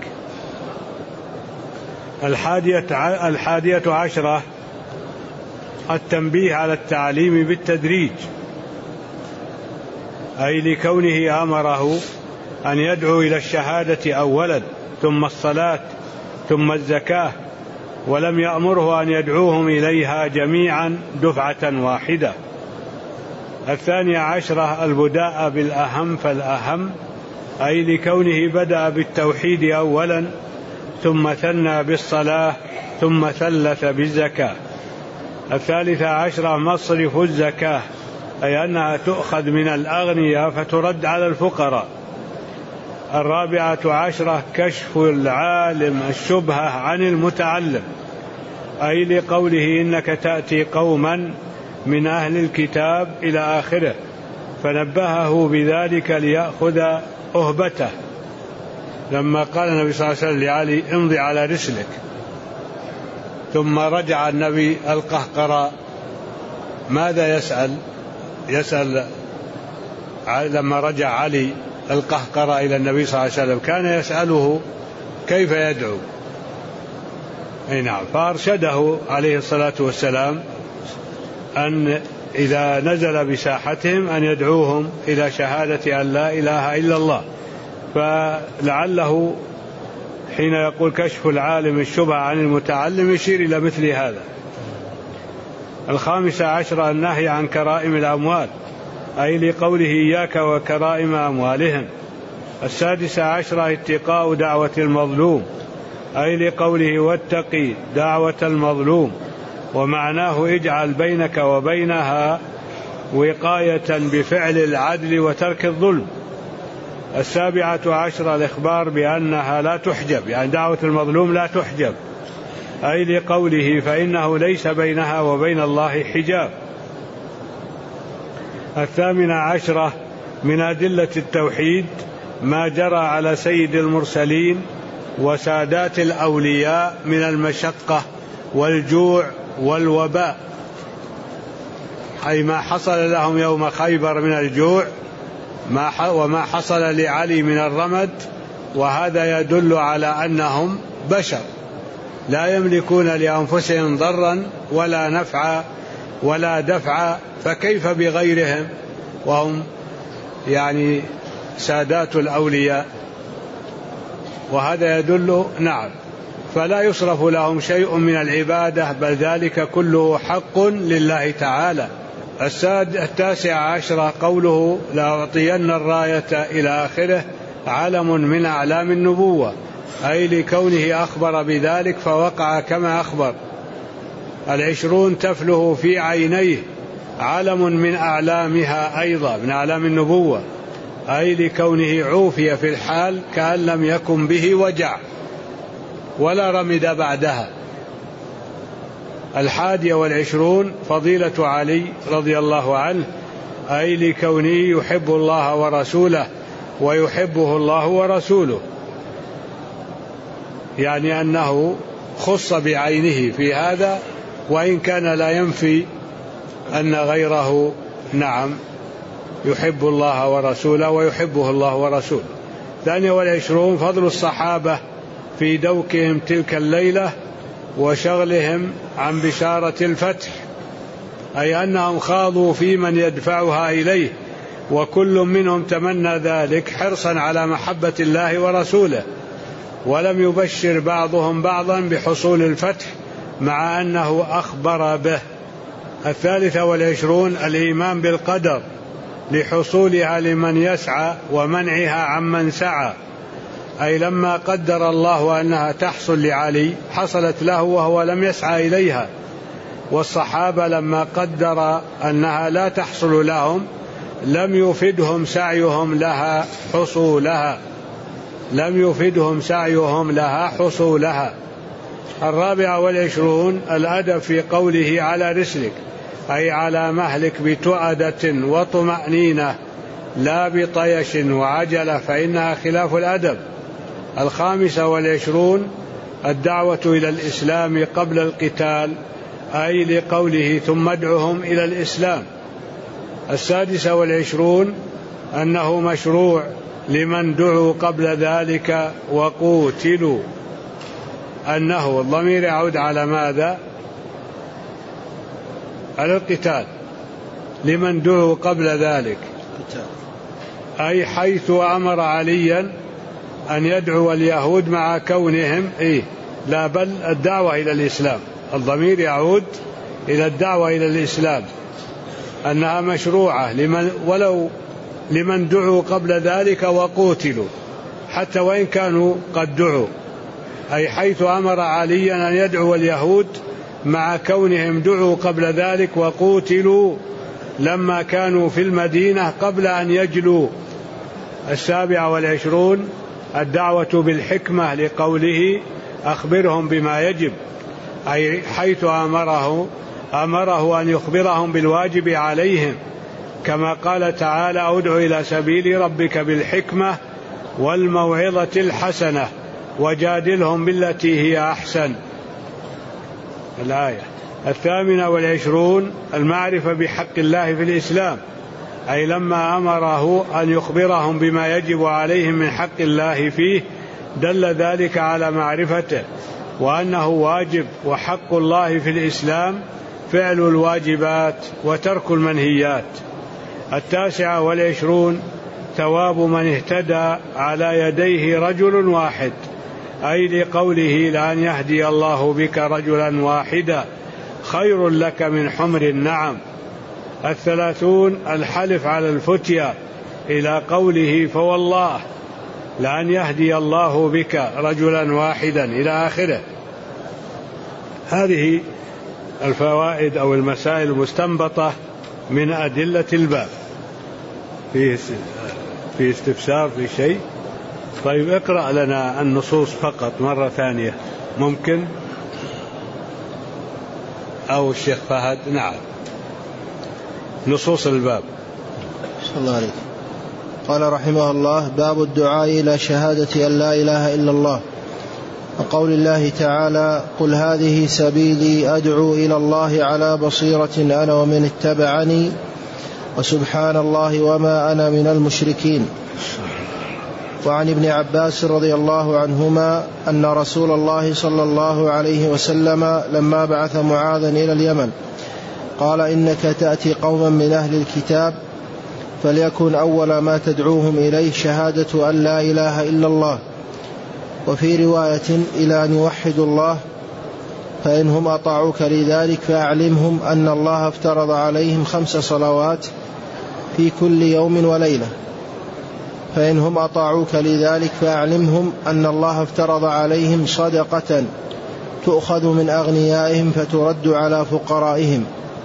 [SPEAKER 1] 11 التنبيه على التعليم بالتدريج، أي لكونه أمره أن يدعو إلى الشهادة أولا ثم الصلاة ثم الزكاة، ولم يأمره أن يدعوهم إليها جميعا دفعة واحدة. 12 البداء بالأهم فالأهم، أي لكونه بدأ بالتوحيد أولا ثم ثنى بالصلاة ثم ثلث بالزكاة. 13 مصرف الزكاة، أي أنها تؤخذ من الأغنياء فترد على الفقراء. 14 كشف العالم الشبهة عن المتعلم، أي لقوله إنك تأتي قوما من أهل الكتاب إلى آخره، فنبهه بذلك ليأخذ أهبته. لما قال النبي صلى الله عليه وسلم لعلي امضي على رسلك، ثم رجع النبي القهقرى، ماذا يسأل لما رجع علي القهقرى إلى النبي صلى الله عليه وسلم كان يسأله كيف يدعو. نعم، فأرشده عليه الصلاة والسلام أن إذا نزل بساحتهم أن يدعوهم إلى شهادة أن لا إله إلا الله. فلعله حين يقول كشف العالم الشبهة عن المتعلم يشير إلى مثل هذا. 15 النهي عن كرائم الأموال، أي لقوله إياك وكرائم أموالهم. 16 اتقاء دعوة المظلوم، أي لقوله واتقي دعوة المظلوم، ومعناه اجعل بينك وبينها وقاية بفعل العدل وترك الظلم. 17 الإخبار بأنها لا تحجب، يعني دعوة المظلوم لا تحجب، أي لقوله فإنه ليس بينها وبين الله حجاب. 18 من أدلة التوحيد ما جرى على سيد المرسلين وسادات الأولياء من المشقة والجوع والوباء، أي ما حصل لهم يوم خيبر من الجوع وما حصل لعلي من الرمد، وهذا يدل على أنهم بشر لا يملكون لأنفسهم ضرا ولا نفعا ولا دفعا، فكيف بغيرهم وهم يعني سادات الأولياء؟ وهذا يدل نعم، فلا يصرف لهم شيء من العبادة، بل ذلك كله حق لله تعالى. 19 قوله لأعطين الراية إلى آخره علم من أعلام النبوة، أي لكونه أخبر بذلك فوقع كما أخبر. 20 تفله في عينيه، علم من أعلامها أيضا من أعلام النبوة، أي لكونه عوفي في الحال كأن لم يكن به وجع ولا رمد بعدها. 21 فضيلة علي رضي الله عنه، أي لكونه يحب الله ورسوله ويحبه الله ورسوله، يعني أنه خص بعينه في هذا، وإن كان لا ينفي أن غيره نعم يحب الله ورسوله ويحبه الله ورسوله. 22 فضل الصحابة في دوكهم تلك الليلة وشغلهم عن بشارة الفتح، أي أنهم خاضوا في من يدفعها إليه، وكل منهم تمنى ذلك حرصا على محبة الله ورسوله، ولم يبشر بعضهم بعضا بحصول الفتح مع أنه أخبر به. 23 الإيمان بالقدر لحصولها لمن يسعى ومنعها عمن سعى، أي لما قدر الله أنها تحصل لعلي حصلت له وهو لم يسعى إليها، والصحابة لما قدر أنها لا تحصل لهم لم يفدهم سعيهم لها حصولها، لم يفدهم سعيهم لها حصولها. 24 الأدب في قوله على رسلك، أي على مهلك بتؤدة وطمأنينة لا بطيش وعجلة، فإنها خلاف الأدب. 25 الدعوة إلى الإسلام قبل القتال، أي لقوله ثم ادعهم إلى الإسلام. 26 أنه مشروع لمن دعوا قبل ذلك وقوتلوا، أنه الضمير يعود على ماذا؟ على القتال، لمن دعوا قبل ذلك أي حيث أمر عليا أن يدعو اليهود مع كونهم لا بل الدعوة إلى الإسلام. الضمير يعود إلى الدعوة إلى الإسلام، أنها مشروعة ولو لمن دعوا قبل ذلك وقوتلوا، حتى وإن كانوا قد دعوا. أي حيث أمر عليا أن يدعو اليهود مع كونهم دعوا قبل ذلك وقوتلوا لما كانوا في المدينة قبل أن يجلوا. 27 الدعوة بالحكمة، لقوله أخبرهم بما يجب، أي حيث أمره أن يخبرهم بالواجب عليهم، كما قال تعالى ادع إلى سبيل ربك بالحكمة والموعظة الحسنة وجادلهم بالتي هي أحسن. الآية 28 المعرفة بحق الله في الإسلام، أي لما أمره أن يخبرهم بما يجب عليهم من حق الله فيه دل ذلك على معرفته وأنه واجب. وحق الله في الإسلام فعل الواجبات وترك المنهيات. 29 ثواب من اهتدى على يديه رجل واحد، أي لقوله لأن يهدي الله بك رجلا واحدا خير لك من حمر النعم. 30 الحلف على الفتيا، إلى قوله فوالله لأن يهدي الله بك رجلا واحدا إلى آخره. هذه الفوائد أو المسائل المستنبطة من أدلة الباب. في استفسار في شيء؟ طيب اقرأ لنا النصوص فقط مرة ثانية ممكن، أو الشيخ فهد. نعم، نصوص الباب.
[SPEAKER 2] صلى الله عليه. قال رحمه الله: باب الدعاء إلى شهادة أن لا إله إلا الله، وقول الله تعالى: قل هذه سبيلي أدعو إلى الله على بصيرة أنا ومن اتبعني وسبحان الله وما أنا من المشركين. وعن ابن عباس رضي الله عنهما أن رسول الله صلى الله عليه وسلم لما بعث معاذا إلى اليمن قال: إنك تأتي قوما من أهل الكتاب فليكن أول ما تدعوهم إليه شهادة أن لا إله إلا الله، وفي رواية إلى أن يوحدوا الله، فإنهم أطاعوك لذلك فأعلمهم أن الله افترض عليهم 5 صلوات في كل يوم وليلة، فإنهم أطاعوك لذلك فأعلمهم أن الله افترض عليهم صدقة تؤخذ من أغنيائهم فترد على فقرائهم،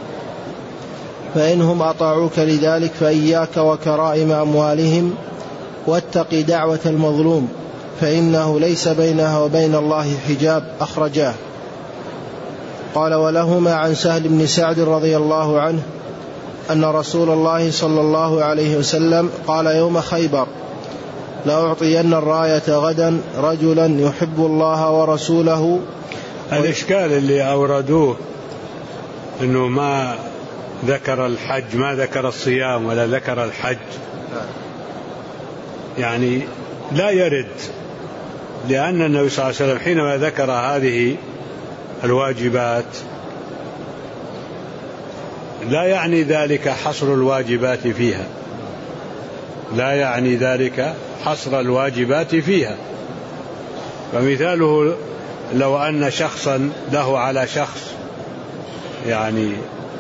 [SPEAKER 2] فإنهم أطاعوك لذلك فإياك وكرائم أموالهم واتق دعوة المظلوم فإنه ليس بينها وبين الله حجاب. أخرجاه. قال: ولهما عن سهل بن سعد رضي الله عنه أن رسول الله صلى الله عليه وسلم قال يوم خيبر: لأعطين الراية غدا رجلا يحب الله ورسوله.
[SPEAKER 1] الإشكال اللي أوردوه أنه ما ذكر الحج، ما ذكر الصيام ولا ذكر الحج، يعني لا يرد، لأن النبي صلى الله عليه وسلم حينما ذكر هذه الواجبات لا يعني ذلك حصر الواجبات فيها، لا يعني ذلك حصر الواجبات فيها. فمثاله لو أن شخصا له على شخص يعني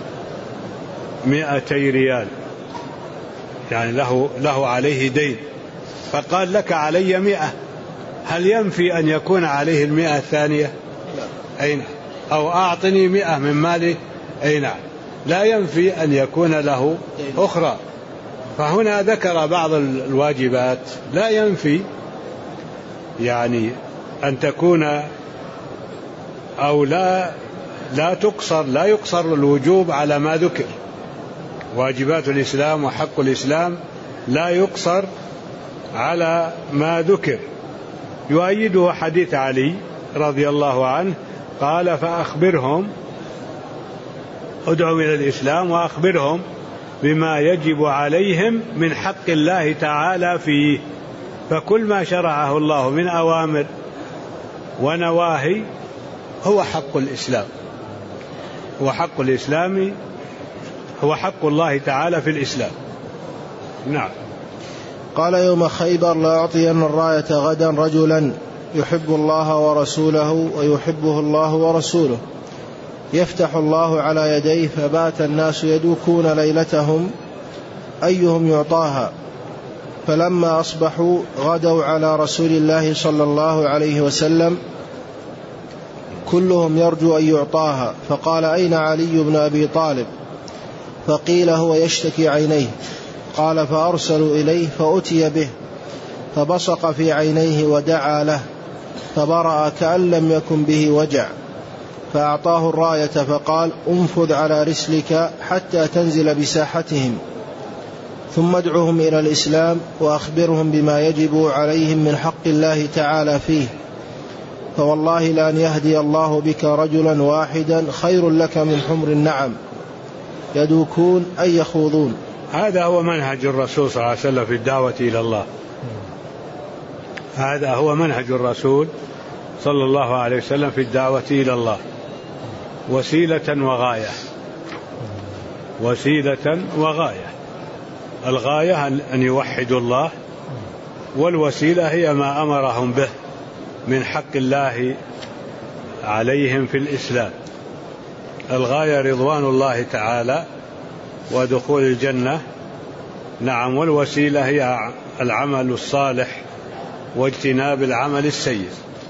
[SPEAKER 1] 200 ريال، يعني له عليه دين، فقال لك علي 100، هل ينفي أن يكون عليه 100 الثانية؟ أين؟ أو أعطني 100 من مالي؟ أين؟ لا ينفي أن يكون له أخرى. فهنا ذكر بعض الواجبات لا ينفي يعني أن تكون أو لا يقصر الوجوب على ما ذكر. واجبات الإسلام وحق الإسلام لا يقصر على ما ذكر. يؤيده حديث علي رضي الله عنه قال: فأخبرهم، ادعوا إلى الإسلام وأخبرهم بما يجب عليهم من حق الله تعالى فيه. فكل ما شرعه الله من أوامر ونواهي هو حق الإسلام، وحق الإسلام هو حق الله تعالى في الإسلام. نعم.
[SPEAKER 2] قال يوم خيبر: لأعطين الراية غدا رجلا يحب الله ورسوله ويحبه الله ورسوله، يفتح الله على يديه. فبات الناس يدوكون ليلتهم أيهم يعطاها، فلما أصبحوا غدوا على رسول الله صلى الله عليه وسلم كلهم يرجو أن يعطاها. فقال: أين علي بن أبي طالب؟ فقيل: هو يشتكي عينيه. قال: فأرسلوا إليه فأتي به، فبصق في عينيه ودعا له، فبرأ كأن لم يكن به وجع. فأعطاه الراية فقال: انفذ على رسلك حتى تنزل بساحتهم، ثم ادعهم إلى الإسلام وأخبرهم بما يجب عليهم من حق الله تعالى فيه، فوالله لأن يهدي الله بك رجلا واحدا خير لك من حمر النعم، يدوكون أي يخوضون.
[SPEAKER 1] هذا هو منهج الرسول صلى الله عليه وسلم في الدعوة إلى الله. هذا هو منهج الرسول صلى الله عليه وسلم في الدعوة إلى الله، وسيلة وغاية. وسيلة وغاية. الغاية أن يوحدوا الله، والوسيلة هي ما أمرهم به من حق الله عليهم في الإسلام. الغاية رضوان الله تعالى ودخول الجنة، نعم، والوسيلة هي العمل الصالح واجتناب العمل السيء،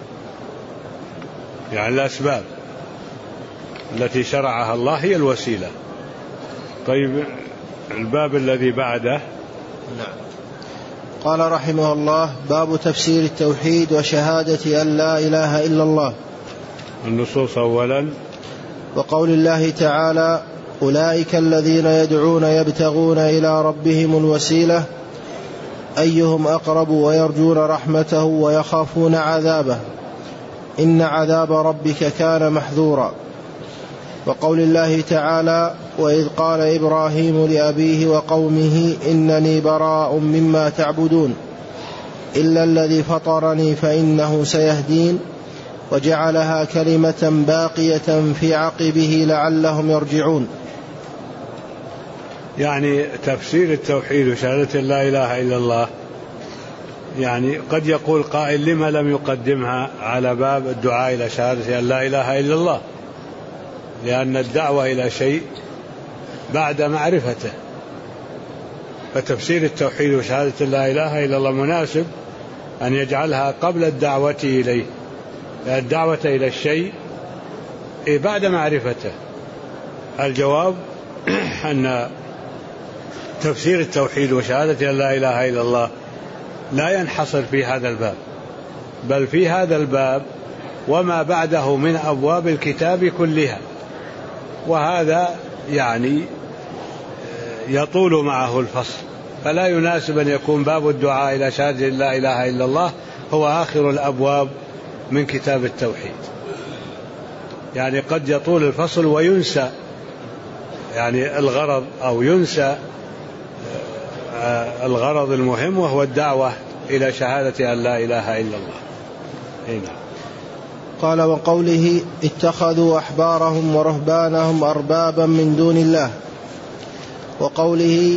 [SPEAKER 1] يعني الأسباب التي شرعها الله هي الوسيلة. طيب، الباب الذي بعده.
[SPEAKER 2] نعم. قال رحمه الله: باب تفسير التوحيد وشهادة أن لا إله إلا الله.
[SPEAKER 1] النصوص أولا.
[SPEAKER 2] وقول الله تعالى: أولئك الذين يدعون يبتغون إلى ربهم الوسيلة أيهم أقرب ويرجون رحمته ويخافون عذابه إن عذاب ربك كان محذورا. وقول الله تعالى: وإذ قال إبراهيم لأبيه وقومه إنني براء مما تعبدون إلا الذي فطرني فإنه سيهدين وجعلها كلمة باقية في عقبه لعلهم يرجعون.
[SPEAKER 1] يعني تفسير التوحيد وشهادة لا إله إلا الله، يعني قد يقول قائل: لما لم يقدمها على باب الدعاء إلى شهادة أن لا إله إلا الله؟ لأن الدعوة إلى شيء بعد معرفته، فتفسير التوحيد وشهادة لا إله إلا الله مناسب أن يجعلها قبل الدعوة إليه، الدعوة إلى الشيء بعد معرفته. الجواب أن تفسير التوحيد وشهادة أن لا إله إلا الله لا ينحصر في هذا الباب، بل في هذا الباب وما بعده من أبواب الكتاب كلها، وهذا يعني يطول معه الفصل، فلا يناسب أن يكون باب الدعاء إلى شهادة لا إله إلا الله هو آخر الأبواب من كتاب التوحيد. يعني قد يطول الفصل وينسى يعني الغرض، أو ينسى الغرض المهم، وهو الدعوة إلى شهادة أن لا إله إلا الله. هنا
[SPEAKER 2] قال: وقوله اتخذوا أحبارهم ورهبانهم أربابا من دون الله. وقوله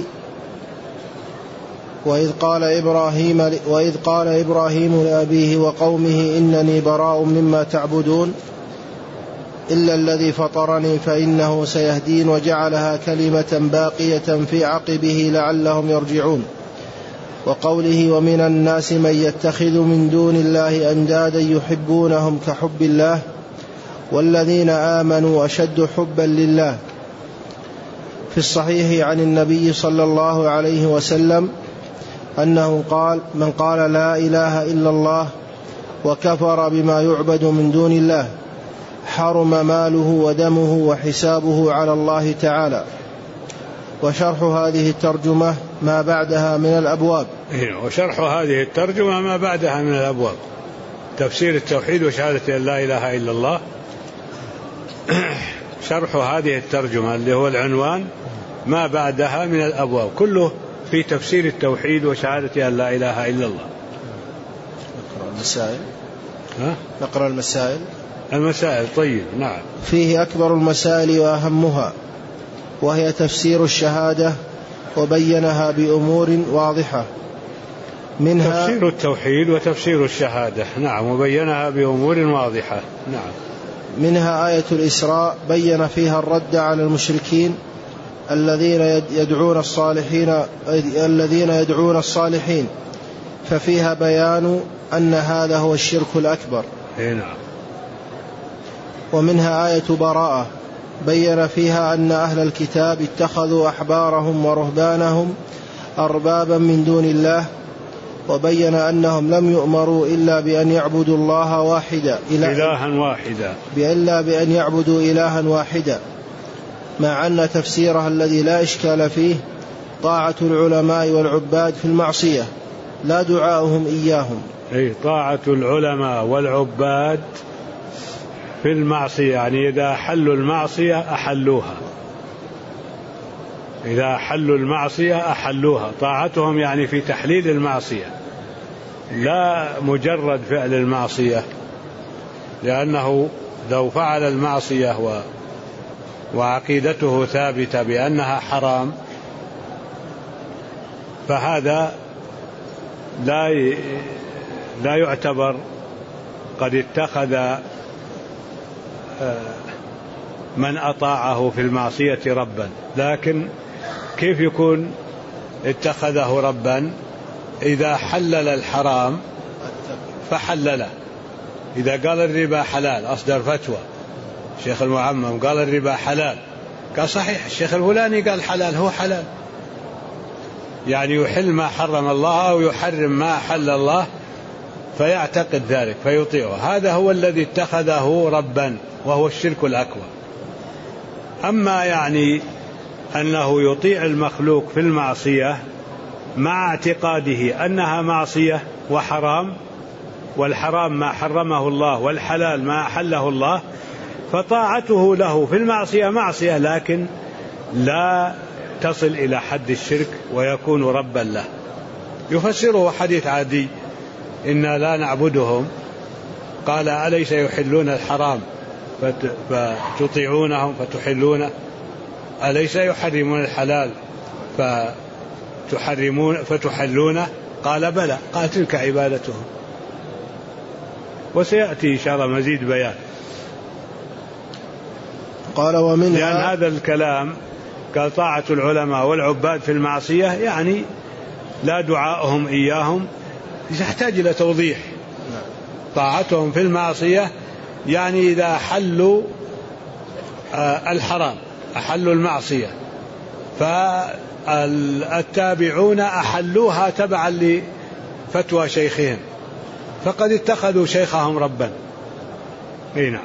[SPEAKER 2] وإذ قال إبراهيم لأبيه وقومه إنني براء مما تعبدون إلا الذي فطرني فإنه سيهدين وجعلها كلمة باقية في عقبه لعلهم يرجعون. وقوله ومن الناس من يتخذ من دون الله أندادا يحبونهم كحب الله والذين آمنوا أشد حبا لله. في الصحيح عن النبي صلى الله عليه وسلم أنه قال: من قال لا إله إلا الله وكفر بما يعبد من دون الله حرم ماله ودمه وحسابه على الله تعالى. وشرح هذه الترجمة ما بعدها من الأبواب.
[SPEAKER 1] وشرح هذه الترجمة ما بعدها من الأبواب، تفسير التوحيد وشهادة أن لا إله إلا الله. شرح هذه الترجمة اللي هو العنوان ما بعدها من الأبواب، كله في تفسير التوحيد وشهادة أن لا إله إلا الله.
[SPEAKER 2] نقرأ المسائل. نقرأ المسائل.
[SPEAKER 1] المسائل طيب. نعم.
[SPEAKER 2] فيه أكبر المسائل وأهمها، وهي تفسير الشهادة وبينها بأمور واضحة. منها
[SPEAKER 1] تفسير التوحيد وتفسير الشهادة. نعم، وبينها بأمور واضحة. نعم.
[SPEAKER 2] منها آية الإسراء بين فيها الرد على المشركين الذين يدعون الصالحين ففيها بيان أن هذا هو الشرك الأكبر.
[SPEAKER 1] نعم.
[SPEAKER 2] ومنها آية براءة بين فيها أن أهل الكتاب اتخذوا أحبارهم ورهبانهم أربابا من دون الله، وبين أنهم لم يؤمروا إلا بأن يعبدوا الله إلها واحدا، مع أن تفسيرها الذي لا إشكال فيه طاعة العلماء والعباد في المعصية لا دعاؤهم إياهم.
[SPEAKER 1] طاعة العلماء والعباد في المعصية، يعني إذا حلوا المعصية أحلوها، إذا حلوا المعصية أحلوها. طاعتهم يعني في تحليل المعصية، لا مجرد فعل المعصية، لأنه لو فعل المعصية وعقيدته ثابتة بأنها حرام فهذا لا يعتبر قد اتخذ من أطاعه في المعصية ربا. لكن كيف يكون اتخذه ربا؟ إذا حلل الحرام فحلله. إذا قال الربا حلال، أصدر فتوى الشيخ المعمم قال الربا حلال، قال صحيح الشيخ الفلاني قال حلال، هو حلال، يعني يحل ما حرم الله أو يحرم ما حل الله، فيعتقد ذلك فيطيعه. هذا هو الذي اتخذه ربا، وهو الشرك الأكبر. أما يعني أنه يطيع المخلوق في المعصية مع اعتقاده أنها معصية وحرام، والحرام ما حرمه الله والحلال ما أحله الله، فطاعته له في المعصية معصية، لكن لا تصل إلى حد الشرك ويكون ربا له. يفسره حديث عادي: إنا لا نعبدهم، قال أليس يحلون الحرام فتطيعونهم فتحلونه؟ أليس يحرمون الحلال فتحلونه؟ قال بلى، قال تلك عبادتهم. وسيأتي إن شاء الله مزيد بيان.
[SPEAKER 2] قال ومنها،
[SPEAKER 1] لأن هذا الكلام قال طاعة العلماء والعباد في المعصية يعني لا دعاؤهم إياهم، يحتاج إلى توضيح. طاعتهم في المعصية يعني إذا حلوا الحرام أحلوا المعصية، فالتابعون أحلوها تبعا لفتوى شيخهم، فقد اتخذوا شيخهم ربا. نعم.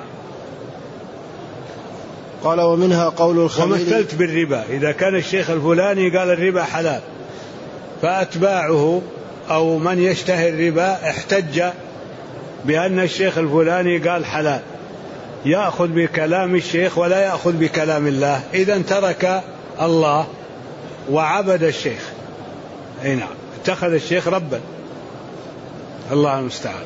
[SPEAKER 2] قال ومنها قول الخليل:
[SPEAKER 1] ومثلت بالربا، إذا كان الشيخ الفلاني قال الربا حلال، فأتباعه أو من يشتهي الربا احتج بأن الشيخ الفلاني قال حلال، يأخذ بكلام الشيخ ولا يأخذ بكلام الله، إذن ترك الله وعبد الشيخ. نعم، اتخذ الشيخ ربا. الله المستعان.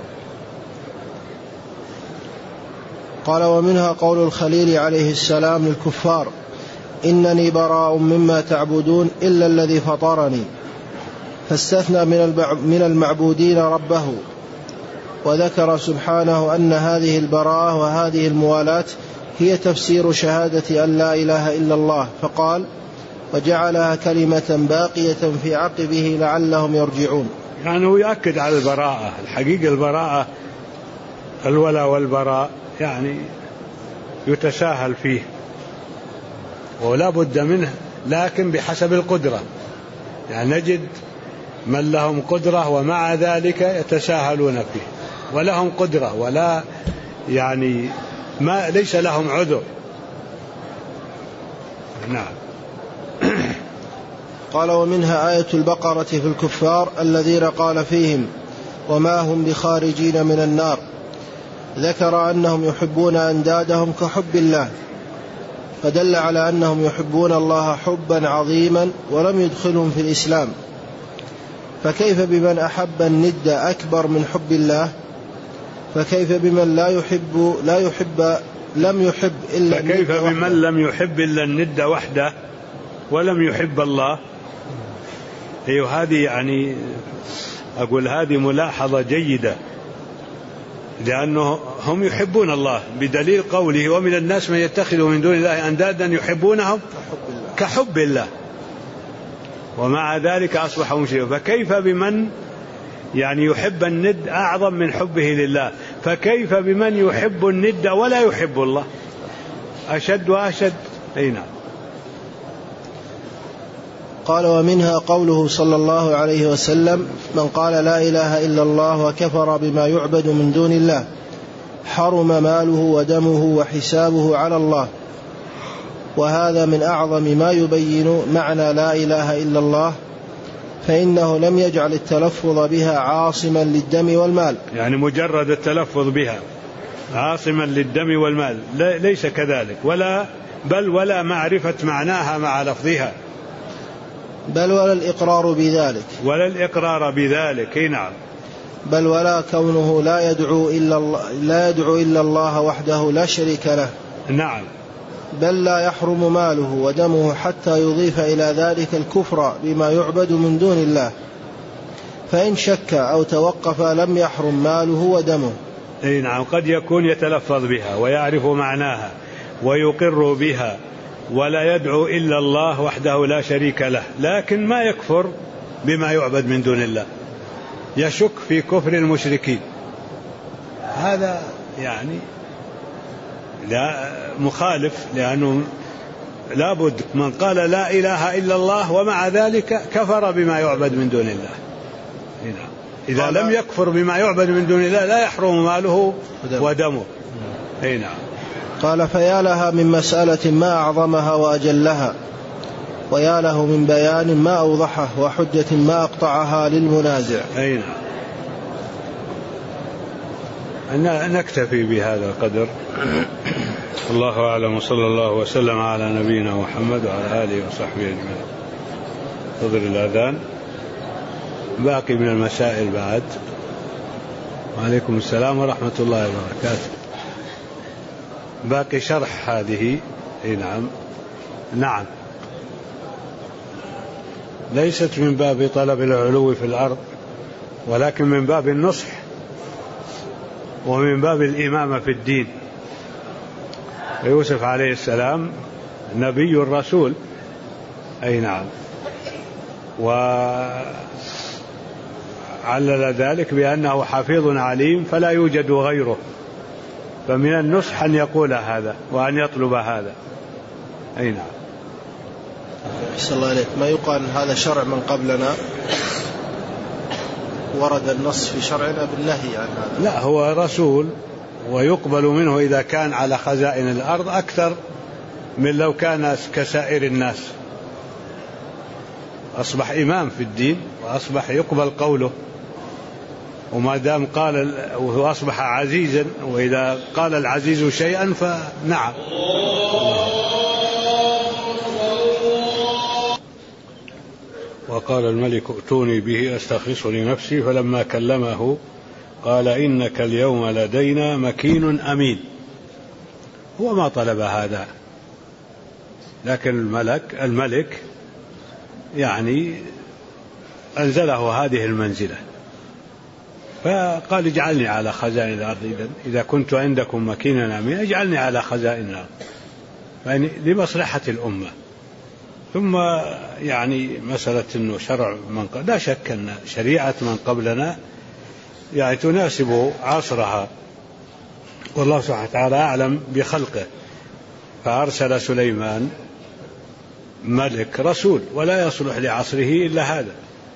[SPEAKER 2] قال ومنها قول الخليل عليه السلام للكفار: إنني براء مما تعبدون إلا الذي فطرني، فاستثنى من المعبودين ربه، وذكر سبحانه أن هذه البراءة وهذه الموالاة هي تفسير شهادة أن لا إله إلا الله، فقال: وجعلها كلمة باقية في عقبه لعلهم يرجعون.
[SPEAKER 1] يعني هو يؤكد على البراءة. الحقيقة البراءة، الولاء والبراء يعني يتساهل فيه ولا بد منه، لكن بحسب القدرة. يعني نجد من لهم قدرة ومع ذلك يتساهلون فيه، ولهم قدرة ولا يعني ما ليس لهم عذر. نعم.
[SPEAKER 2] قال ومنها آية البقرة في الكفار الذين قال فيهم: وما هم بخارجين من النار، ذكر أنهم يحبون أندادهم كحب الله، فدل على أنهم يحبون الله حبا عظيما ولم يدخلهم في الإسلام. فكيف بمن أحب الند أكبر من حب الله؟ فكيف بمن لم يحب إلا الند
[SPEAKER 1] فكيف
[SPEAKER 2] وحده؟
[SPEAKER 1] بمن لم يحب إلا الند وحده ولم يحب الله؟ هذه يعني أقول هذه ملاحظة جيدة، لأنه هم يحبون الله بدليل قوله ومن الناس من يتخذ من دون الله أندادا يحبونهم كحب الله، ومع ذلك أصبحوا مشركين. فكيف بمن يعني يحب الند أعظم من حبه لله؟ فكيف بمن يحب الند ولا يحب الله؟ أشد وأشد. أي نعم.
[SPEAKER 2] قال ومنها قوله صلى الله عليه وسلم من قال لا إله إلا الله وكفر بما يعبد من دون الله حرم ماله ودمه وحسابه على الله. وهذا من أعظم ما يبين معنى لا إله إلا الله، فإنه لم يجعل التلفظ بها عاصما للدم والمال،
[SPEAKER 1] يعني مجرد التلفظ بها عاصما للدم والمال ليس كذلك، ولا معرفة معناها مع لفظها،
[SPEAKER 2] بل ولا الإقرار بذلك
[SPEAKER 1] نعم.
[SPEAKER 2] بل ولا كونه لا يدعو إلا الله وحده لا شريك له،
[SPEAKER 1] نعم.
[SPEAKER 2] بل لا يحرم ماله ودمه حتى يضيف إلى ذلك الكفر بما يعبد من دون الله، فإن شك أو توقف لم يحرم ماله ودمه.
[SPEAKER 1] أي نعم. قد يكون يتلفظ بها ويعرف معناها ويقر بها ولا يدعو إلا الله وحده لا شريك له، لكن ما يكفر بما يعبد من دون الله، يشك في كفر المشركين. هذا يعني لا مخالف، لأنه لابد من قال لا إله إلا الله ومع ذلك كفر بما يعبد من دون الله. إذا لم يكفر بما يعبد من دون الله لا يحرم ماله ودمه. نعم.
[SPEAKER 2] قال فيا لها من مسألة ما أعظمها وأجلها، ويا له من بيان ما أوضحه وحجة ما أقطعها للمنازع.
[SPEAKER 1] نعم. نكتفي بهذا القدر. الله أعلم، وصلى الله وسلم على نبينا محمد وعلى آله وصحبه أجمعين. انتظر الأذان، باقي من المسائل بعد. وعليكم السلام ورحمة الله وبركاته. باقي شرح هذه. نعم. نعم. ليست من باب طلب العلو في الأرض، ولكن من باب النصح ومن باب الإمامة في الدين. يوسف عليه السلام نبي الرسول. نعم. وعلل ذلك بأنه حفيظ عليم فلا يوجد غيره، فمن النصح أن يقول هذا وأن يطلب هذا. نعم.
[SPEAKER 2] أحسن الله عليك. ما يقال هذا شرع من قبلنا، ورد النص في شرعنا بالنهي عن هذا.
[SPEAKER 1] لا، هو رسول ويقبل منه إذا كان على خزائن الأرض أكثر من لو كان كسائر الناس. أصبح إمام في الدين وأصبح يقبل قوله، وما دام قال وأصبح عزيزا، وإذا قال العزيز شيئا فنعم. وقال الملك ائتوني به أستخلصه لنفسي، فلما كلمه قال إنك اليوم لدينا مكين أمين. هو ما طلب هذا، لكن الملك يعني أنزله هذه المنزلة، فقال اجعلني على خزائن الأرض، إذا كنت عندكم مكينا أمين اجعلني على خزائن الأرض، يعني لمصلحة الأمة. ثم يعني مسألة أنه شرع من قبل، لا شك أن شريعة من قبلنا يعني تناسب عصرها، والله سبحانه وتعالى أعلم بخلقه، فأرسل سليمان ملك رسول ولا يصلح لعصره إلا هذا،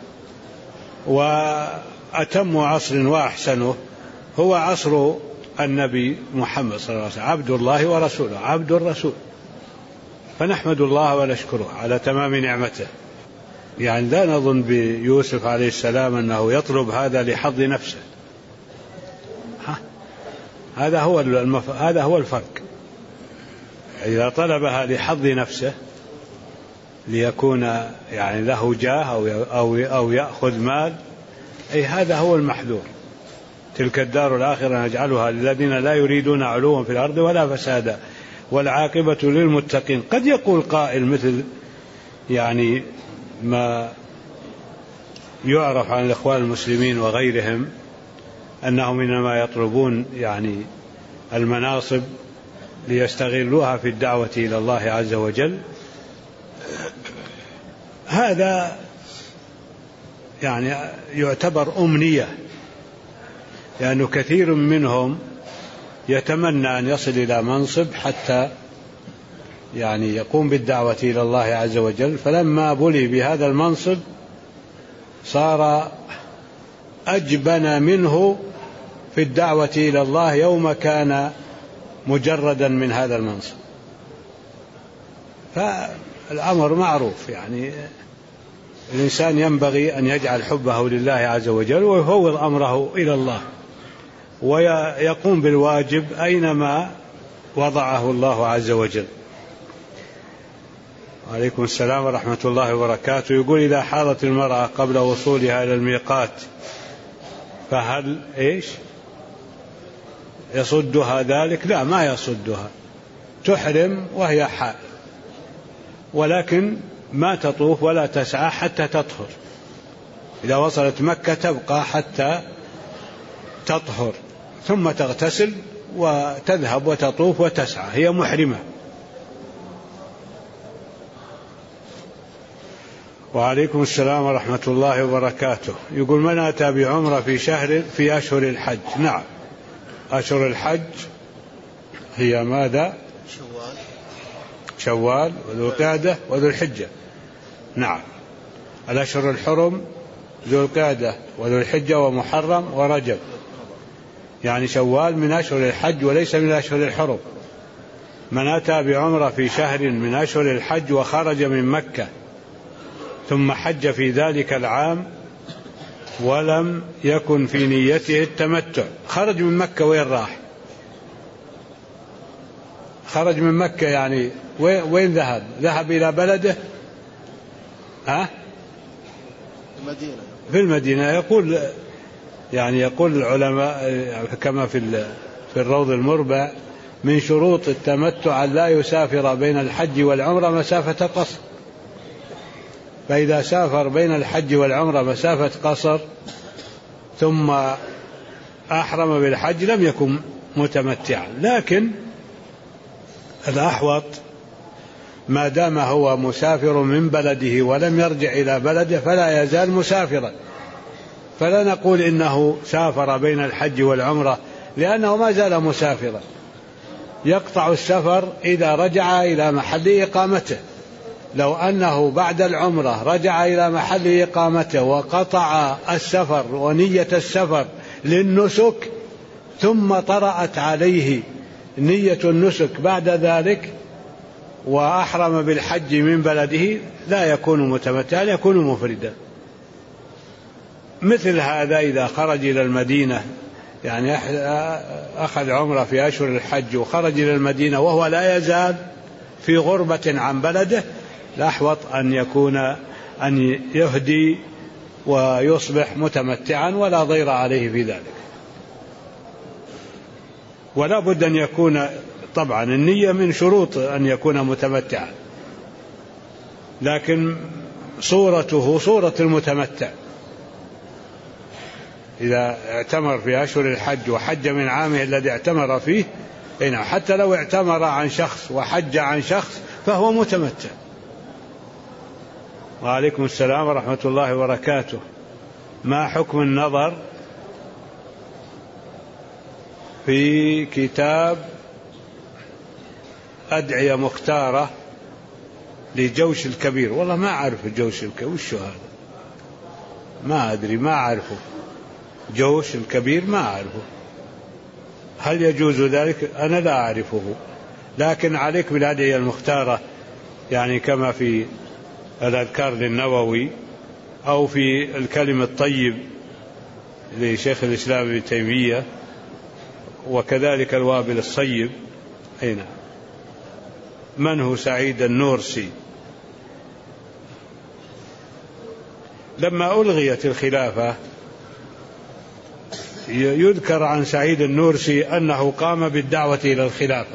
[SPEAKER 1] وأتم عصر وأحسنه هو عصر النبي محمد صلى الله عليه وسلم، عبد الله ورسوله، عبد الرسول. فنحمد الله ونشكره على تمام نعمته. يعني لا نظن بيوسف عليه السلام أنه يطلب هذا لحظ نفسه، هذا هو الفرق. إذا طلبها لحظ نفسه ليكون يعني له جاه أو يأخذ مال، هذا هو المحذور. تلك الدار الآخرة نجعلها للذين لا يريدون علوا في الأرض ولا فسادا والعاقبة للمتقين. قد يقول قائل مثل يعني ما يعرف عن الإخوان المسلمين وغيرهم أنهم إنما يطلبون يعني المناصب ليستغلوها في الدعوة إلى الله عز وجل. هذا يعني يعتبر أمنية، لأنه كثير منهم يتمنى أن يصل إلى منصب حتى يعني يقوم بالدعوة إلى الله عز وجل، فلما بلي بهذا المنصب صار أجبن منه في الدعوة إلى الله يوم كان مجردا من هذا المنصب. فالأمر معروف، يعني الإنسان ينبغي أن يجعل حبه لله عز وجل ويفوض أمره إلى الله ويقوم بالواجب أينما وضعه الله عز وجل. عليكم السلام ورحمة الله وبركاته. يقول إذا حاضت المرأة قبل وصولها إلى الميقات فهل يصدها ذلك؟ لا، ما يصدها، تحرم وهي حائض، ولكن ما تطوف ولا تسعى حتى تطهر. إذا وصلت مكة تبقى حتى تطهر ثم تغتسل وتذهب وتطوف وتسعى، هي محرمة. وعليكم السلام ورحمة الله وبركاته. يقول من أتى بعمرة في أشهر الحج. نعم، أشهر الحج هي ماذا؟ شوال وذو القعدة وذو الحجة. نعم، الأشهر الحرم ذو القعدة وذو الحجة ومحرم ورجب، يعني شوال من أشهر الحج وليس من أشهر الحرم. من أتى بعمرة في شهر من أشهر الحج وخرج من مكة ثم حج في ذلك العام ولم يكن في نيته التمتع، خرج من مكة وين راح؟ خرج من مكة يعني وين ذهب؟ ذهب إلى بلده في المدينة. يقول العلماء كما في الروض المربع من شروط التمتع أن لا يسافر بين الحج والعمرة مسافة قصر، فإذا سافر بين الحج والعمرة مسافة قصر ثم أحرم بالحج لم يكن متمتعا. لكن الأحوط ما دام هو مسافر من بلده ولم يرجع إلى بلده فلا يزال مسافرا، فلا نقول إنه سافر بين الحج والعمرة لأنه ما زال مسافرا، يقطع السفر إذا رجع إلى محل إقامته. لو أنه بعد العمرة رجع إلى محل إقامته وقطع السفر ونية السفر للنسك ثم طرأت عليه نية النسك بعد ذلك وأحرم بالحج من بلده لا يكون متمتعا، يكون مفردا. مثل هذا إذا خرج إلى المدينة، يعني أخذ عمرة في أشهر الحج وخرج إلى المدينة وهو لا يزال في غربة عن بلده، الأحوط أن يهدي ويصبح متمتعا ولا ضير عليه في ذلك. ولا بد أن يكون طبعا النية من شروط أن يكون متمتعا، لكن صورته صورة المتمتع. إذا اعتمر في أشهر الحج وحج من عامه الذي اعتمر فيه، حتى لو اعتمر عن شخص وحج عن شخص فهو متمتع. وعليكم السلام ورحمة الله وبركاته. ما حكم النظر في كتاب أدعية مختارة لجوش الكبير؟ والله ما أعرف الجوش الكبير وشو هذا، ما أدري، ما أعرفه. جوش الكبير ما أعرفه، هل يجوز ذلك؟ أنا لا أعرفه. لكن عليك بالأدعية المختارة، يعني كما في الأذكار للنووي أو في الكلم الطيب لشيخ الإسلام ابن تيمية، وكذلك الوابل الصيب. هنا من هو سعيد النورسي؟ لما ألغيت الخلافة يذكر عن سعيد النورسي أنه قام بالدعوة إلى الخلافة،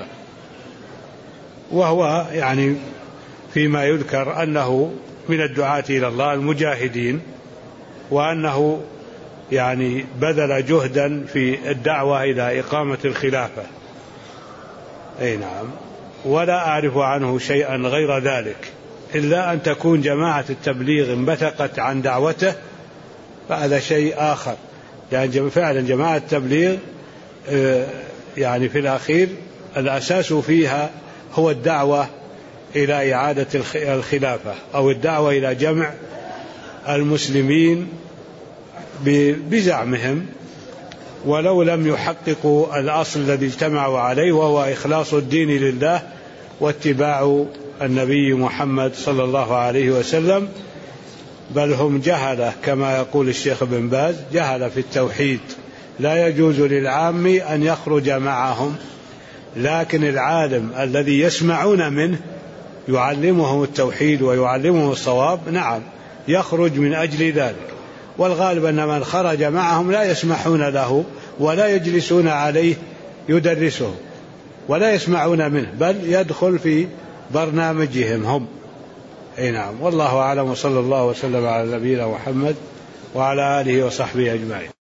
[SPEAKER 1] وهو يعني فيما يذكر أنه من الدعاة إلى الله المجاهدين وأنه يعني بذل جهدا في الدعوة إلى إقامة الخلافة. أي نعم. ولا أعرف عنه شيئا غير ذلك، إلا أن تكون جماعة التبليغ انبثقت عن دعوته فهذا شيء آخر، يعني فعلا جماعة التبليغ يعني في الأخير الأساس فيها هو الدعوة إلى إعادة الخلافة أو الدعوة إلى جمع المسلمين بزعمهم، ولو لم يحققوا الأصل الذي اجتمعوا عليه وهو إخلاص الدين لله واتباع النبي محمد صلى الله عليه وسلم، بل هم جهلة كما يقول الشيخ بن باز، جهلة في التوحيد، لا يجوز للعام أن يخرج معهم، لكن العالم الذي يسمعون منه يعلمهم التوحيد ويعلمهم الصواب نعم يخرج من أجل ذلك، والغالب أن من خرج معهم لا يسمحون له ولا يجلسون عليه يدرسه ولا يسمعون منه، بل يدخل في برنامجهم هم. أي نعم. والله أعلم، وصلى الله وسلم على نبينا محمد وعلى آله وصحبه أجمعين.